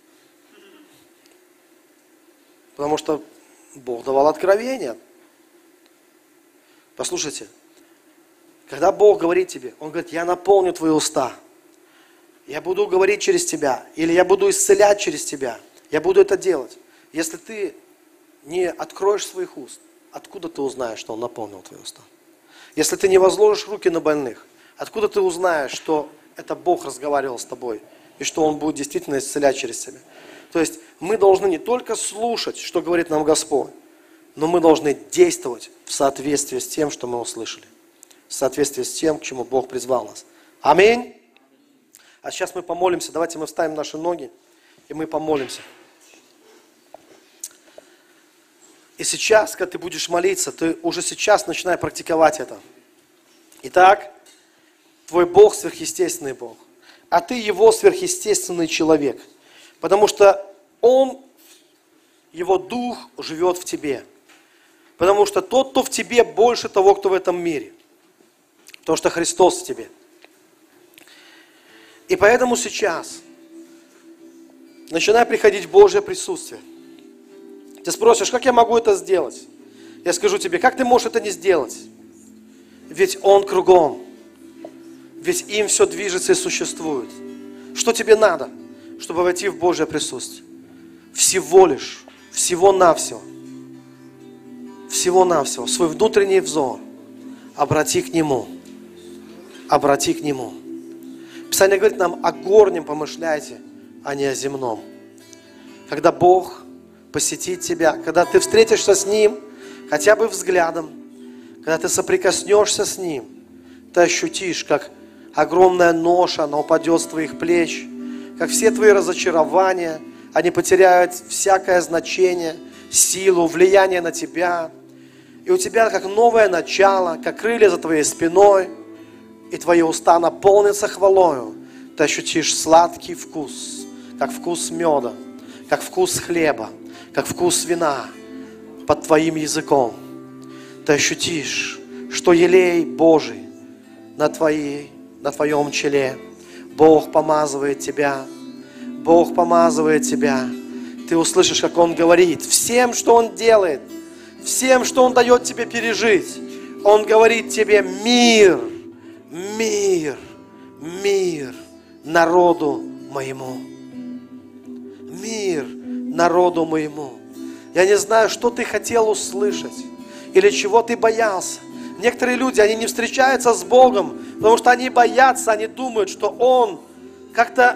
Потому что Бог давал откровение. Послушайте, когда Бог говорит тебе, Он говорит, я наполню твои уста. Я буду говорить через тебя. Или я буду исцелять через тебя. Я буду это делать. Если ты не откроешь своих уст, откуда ты узнаешь, что Он наполнил твои уста? Если ты не возложишь руки на больных, откуда ты узнаешь, что это Бог разговаривал с тобой, и что Он будет действительно исцелять через тебя? То есть мы должны не только слушать, что говорит нам Господь, но мы должны действовать в соответствии с тем, что мы услышали. В соответствии с тем, к чему Бог призвал нас. Аминь. А сейчас мы помолимся. Давайте мы вставим наши ноги, и мы помолимся. И сейчас, когда ты будешь молиться, ты уже сейчас начинай практиковать это. Итак, твой Бог сверхъестественный Бог, а ты Его сверхъестественный человек. Потому что Его Дух живет в тебе. Потому что тот, кто в тебе, больше того, кто в этом мире. Потому что Христос в тебе. И поэтому сейчас начинай приходить в Божье присутствие. Ты спросишь, как я могу это сделать? Я скажу тебе, как ты можешь это не сделать? Ведь Он кругом. Ведь им все движется и существует. Что тебе надо, чтобы войти в Божье присутствие? Всего лишь, всего-навсего, свой внутренний взор обрати к Нему. Обрати к Нему. Писание говорит нам, о горнем помышляйте, а не о земном. Когда Бог посетит тебя, когда ты встретишься с Ним, хотя бы взглядом, когда ты соприкоснешься с Ним, ты ощутишь, как огромная ноша, она упадет с твоих плеч, как все твои разочарования, они потеряют всякое значение, силу, влияние на тебя. И у тебя как новое начало, как крылья за твоей спиной, и твои уста наполнятся хвалою. Ты ощутишь сладкий вкус, как вкус меда, как вкус хлеба, как вкус вина под твоим языком. Ты ощутишь, что елей Божий на твоем челе. Бог помазывает тебя. Бог помазывает тебя. Ты услышишь, как Он говорит всем, что Он делает, всем, что Он дает тебе пережить. Он говорит тебе: мир, мир, мир народу моему. Мир народу моему. Я не знаю, что ты хотел услышать или чего ты боялся. Некоторые люди, они не встречаются с Богом, потому что они боятся, они думают, что Он как-то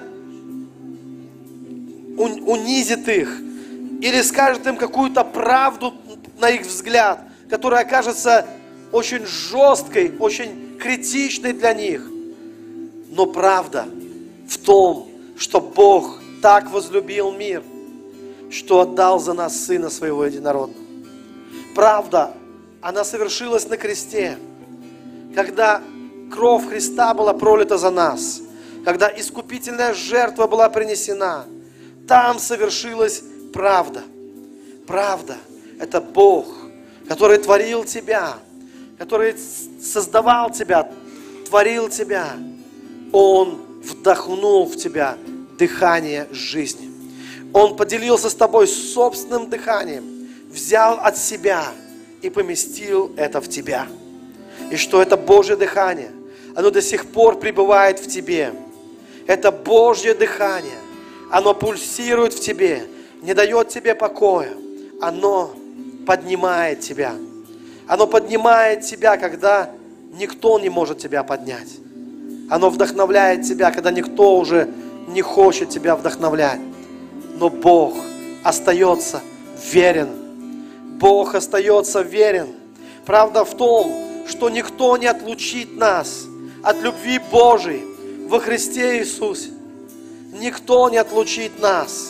унизит их или скажет им какую-то правду на их взгляд, которая окажется очень жесткой, очень критичной для них. Но правда в том, что Бог так возлюбил мир, что отдал за нас Сына Своего Единородного. Правда, она совершилась на кресте, когда кровь Христа была пролита за нас, когда искупительная жертва была принесена. Там совершилась правда. Правда – это Бог, который творил тебя, который создавал тебя, творил тебя. Он вдохнул в тебя дыхание жизни. Он поделился с тобой собственным дыханием, взял от себя и поместил это в тебя. И что это Божье дыхание, оно до сих пор пребывает в тебе. Это Божье дыхание, оно пульсирует в тебе, не дает тебе покоя. Оно поднимает тебя. Оно поднимает тебя, когда никто не может тебя поднять. Оно вдохновляет тебя, когда никто уже не хочет тебя вдохновлять. Но Бог остается верен. Бог остается верен. Правда в том, что никто не отлучит нас от любви Божией во Христе Иисусе. Никто не отлучит нас.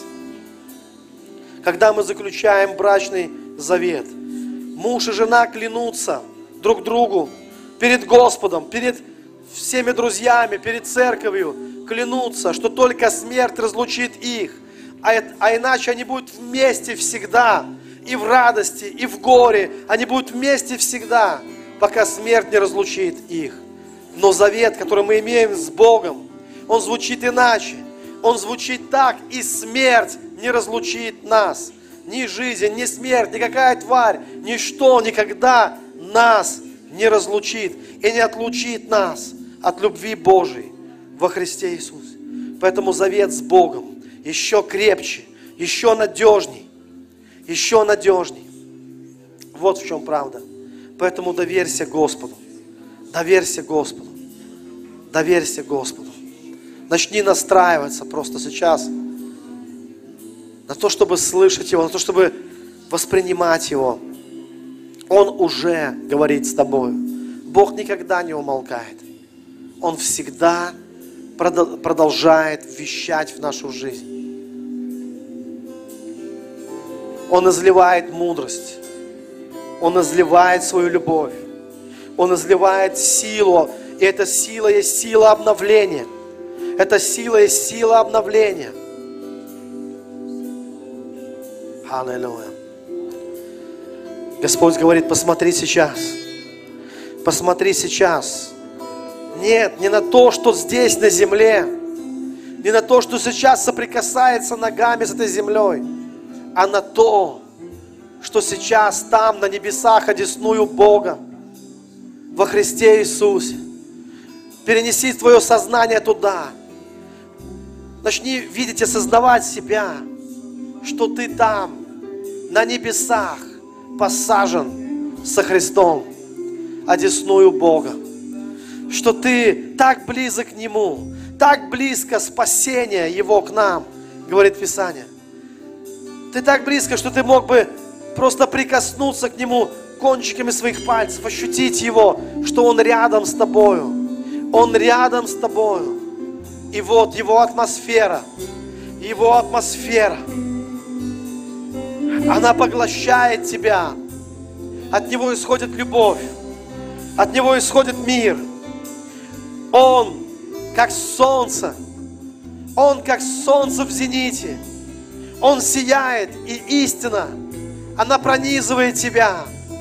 Когда мы заключаем брачный завет, муж и жена клянутся друг другу перед Господом, перед всеми друзьями, перед церковью, клянутся, что только смерть разлучит их, а иначе они будут вместе всегда, и в радости, и в горе, они будут вместе всегда, пока смерть не разлучит их. Но завет, который мы имеем с Богом, он звучит иначе. Он звучит так: и смерть не разлучит нас. Ни жизнь, ни смерть, никакая тварь, ничто никогда нас не разлучит и не отлучит нас от любви Божией во Христе Иисусе. Поэтому завет с Богом еще крепче, еще надежней, еще надежней. Вот в чем правда. Поэтому доверься Господу. Доверься Господу. Доверься Господу. Начни настраиваться просто сейчас на то, чтобы слышать Его, на то, чтобы воспринимать Его. Он уже говорит с тобой. Бог никогда не умолкает. Он всегда продолжает вещать в нашу жизнь. Он изливает мудрость. Он изливает свою любовь. Он изливает силу. И эта сила есть сила обновления. Эта сила есть сила обновления. Аллилуйя. Господь говорит: посмотри сейчас. Посмотри сейчас. Нет, не на то, что здесь на земле. Не на то, что сейчас соприкасается ногами с этой землей. А на то, что сейчас там, на небесах, одесную Бога, во Христе Иисусе. Перенеси твое сознание туда. Начни видеть и осознавать себя, что ты там, на небесах, посажен со Христом, одесную Бога. Что ты так близок к Нему, так близко спасение Его к нам, говорит Писание. Ты так близко, что ты мог бы просто прикоснуться к Нему кончиками своих пальцев, ощутить Его, что Он рядом с тобою. Он рядом с тобою. И вот Его атмосфера, она поглощает тебя. От Него исходит любовь, от Него исходит мир. Он как солнце, Он как солнце в зените. Он сияет, и истина, она пронизывает тебя.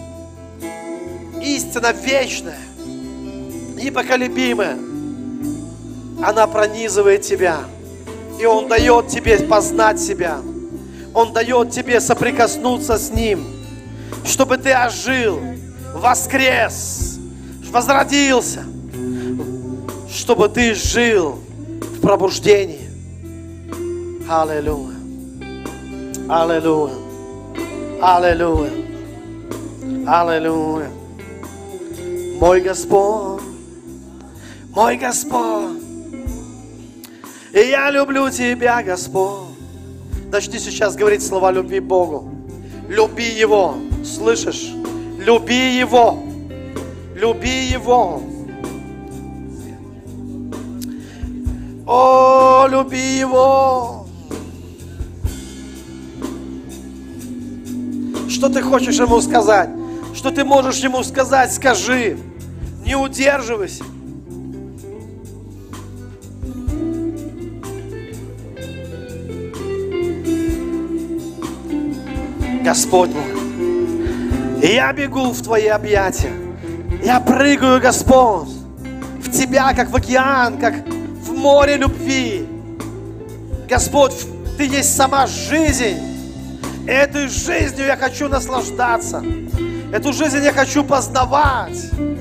Истина вечная, непоколебимая, она пронизывает тебя. И Он дает тебе познать себя. Он дает тебе соприкоснуться с Ним, чтобы ты ожил, воскрес, возродился, чтобы ты жил в пробуждении. Аллилуйя. Аллилуйя. Аллилуйя. Аллилуйя. Мой Господь, мой Господь, и я люблю Тебя, Господь. Начни сейчас говорить слова любви Богу. Люби Его, слышишь? Люби Его, люби Его. О, люби Его. Что ты хочешь Ему сказать? Что ты можешь Ему сказать? Скажи. Не удерживайся. Господь мой, я бегу в Твои объятия. Я прыгаю, Господь, в Тебя, как в океан, как в море любви. Господь, Ты есть сама жизнь. Этой жизнью я хочу наслаждаться. Эту жизнь я хочу познавать.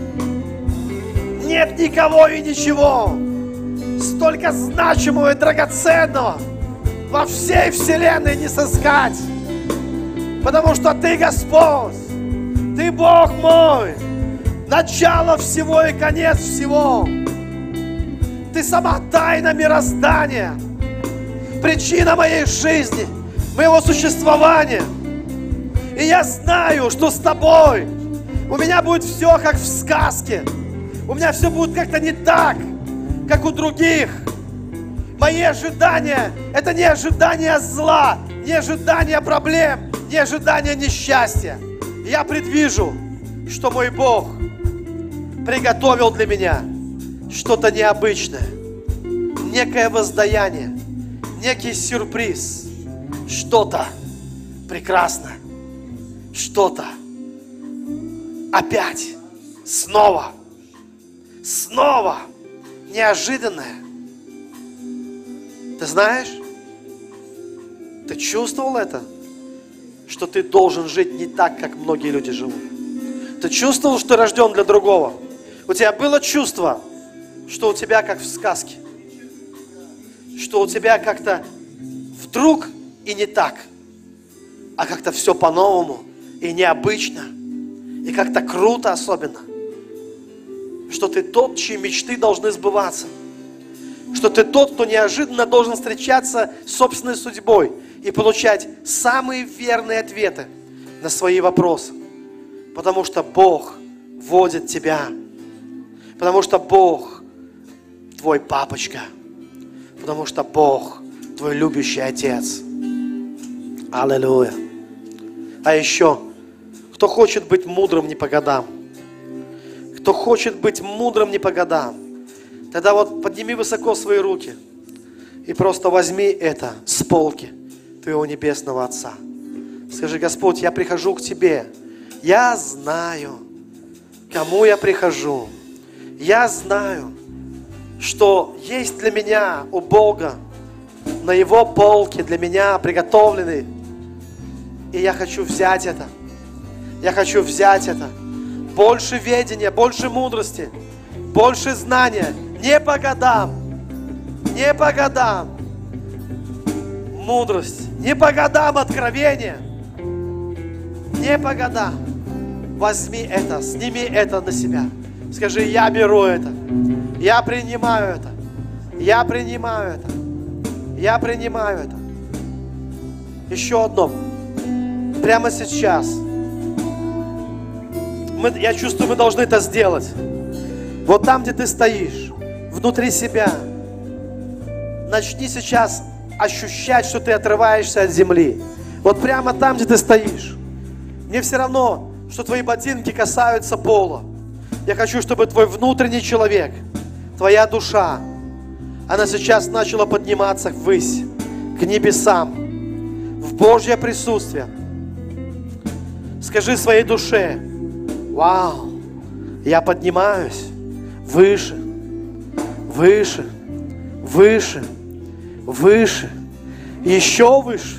Нет никого и ничего столько значимого и драгоценного во всей вселенной не сыскать. Потому что Ты, Господь, Ты Бог мой, начало всего и конец всего. Ты сама тайна мироздания, причина моей жизни, моего существования. И я знаю, что с Тобой у меня будет все как в сказке. У меня все будет как-то не так, как у других. Мои ожидания – это не ожидания зла, не ожидания проблем, не ожидания несчастья. Я предвижу, что мой Бог приготовил для меня что-то необычное, некое воздаяние, некий сюрприз, что-то прекрасное, что-то опять, снова неожиданное. Ты знаешь, ты чувствовал это? Что ты должен жить не так, как многие люди живут. Ты чувствовал, что ты рожден для другого? У тебя было чувство, что у тебя как в сказке? Что у тебя как-то вдруг и не так, а как-то все по-новому и необычно, и как-то круто особенно. Что ты тот, чьи мечты должны сбываться. Что ты тот, кто неожиданно должен встречаться с собственной судьбой и получать самые верные ответы на свои вопросы. Потому что Бог водит тебя. Потому что Бог твой папочка. Потому что Бог твой любящий Отец. Аллилуйя. А еще, кто хочет быть мудрым не по годам, кто хочет быть мудрым не по годам, тогда вот подними высоко свои руки и просто возьми это с полки Твоего Небесного Отца. Скажи: Господь, я прихожу к Тебе. Я знаю, кому я прихожу. Я знаю, что есть для меня у Бога на Его полке для меня приготовлены И я хочу взять это. Я хочу взять это. Больше ведения, больше мудрости, больше знания. Не по годам. Не по годам. Мудрость. Не по годам откровения. Не по годам. Возьми это, сними это на себя. Скажи, я беру это. Я принимаю это. Я принимаю это. Я принимаю это. Еще одно. Прямо сейчас. Я чувствую, мы должны это сделать. Вот там, где ты стоишь, внутри себя, начни сейчас ощущать, что ты отрываешься от земли. Вот прямо там, где ты стоишь. Мне все равно, что твои ботинки касаются пола. Я хочу, чтобы твой внутренний человек, твоя душа, она сейчас начала подниматься ввысь, к небесам, в Божье присутствие. Скажи своей душе: вау, я поднимаюсь выше, выше, выше, выше, еще выше,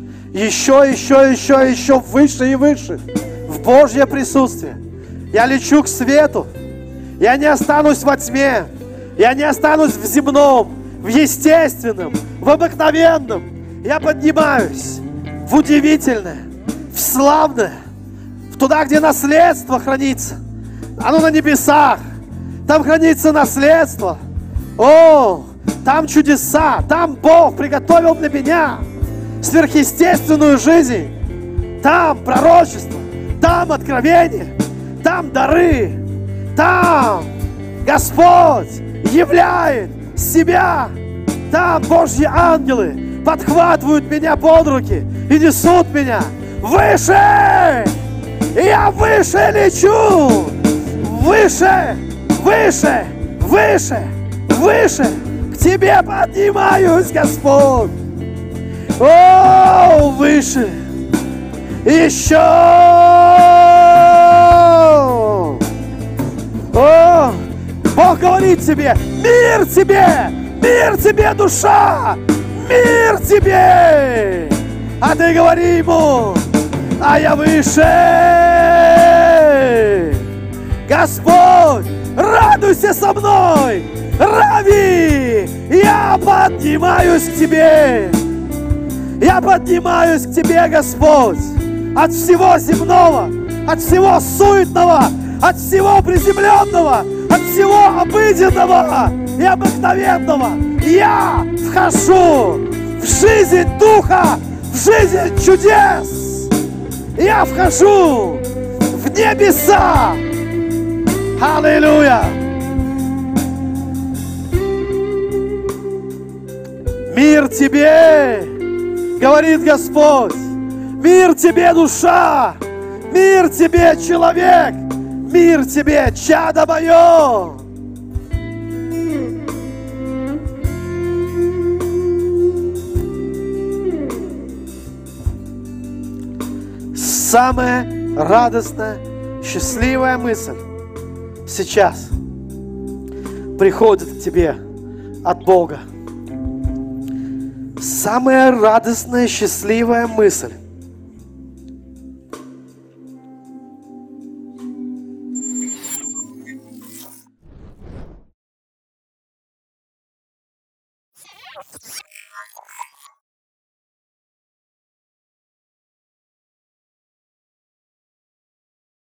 еще выше и выше, в Божье присутствие. Я лечу к свету, я не останусь во тьме, я не останусь в земном, в естественном, в обыкновенном. Я поднимаюсь в удивительное, в славное, туда, где наследство хранится. Оно на небесах. Там хранится наследство. О, там чудеса. Там Бог приготовил для меня сверхъестественную жизнь. Там пророчество. Там откровение. Там дары. Там Господь являет себя. Там Божьи ангелы подхватывают меня под руки и несут меня выше. И я выше лечу, выше, выше, выше, выше. К Тебе поднимаюсь, Господь. О, выше. Еще. О, Бог говорит тебе: мир тебе, душа, мир тебе. А ты говори ему: а я выше. Господь, радуйся со мной. Рави, я поднимаюсь к Тебе. Я поднимаюсь к Тебе, Господь, от всего земного, от всего суетного, от всего приземленного, от всего обыденного и обыкновенного. Я вхожу в жизнь Духа, в жизнь чудес. Я вхожу в небеса. Аллилуйя! Мир тебе, говорит Господь. Мир тебе, душа. Мир тебе, человек. Мир тебе, чадо мое. Самая радостная, счастливая мысль сейчас приходит к тебе от Бога. Самая радостная, счастливая мысль.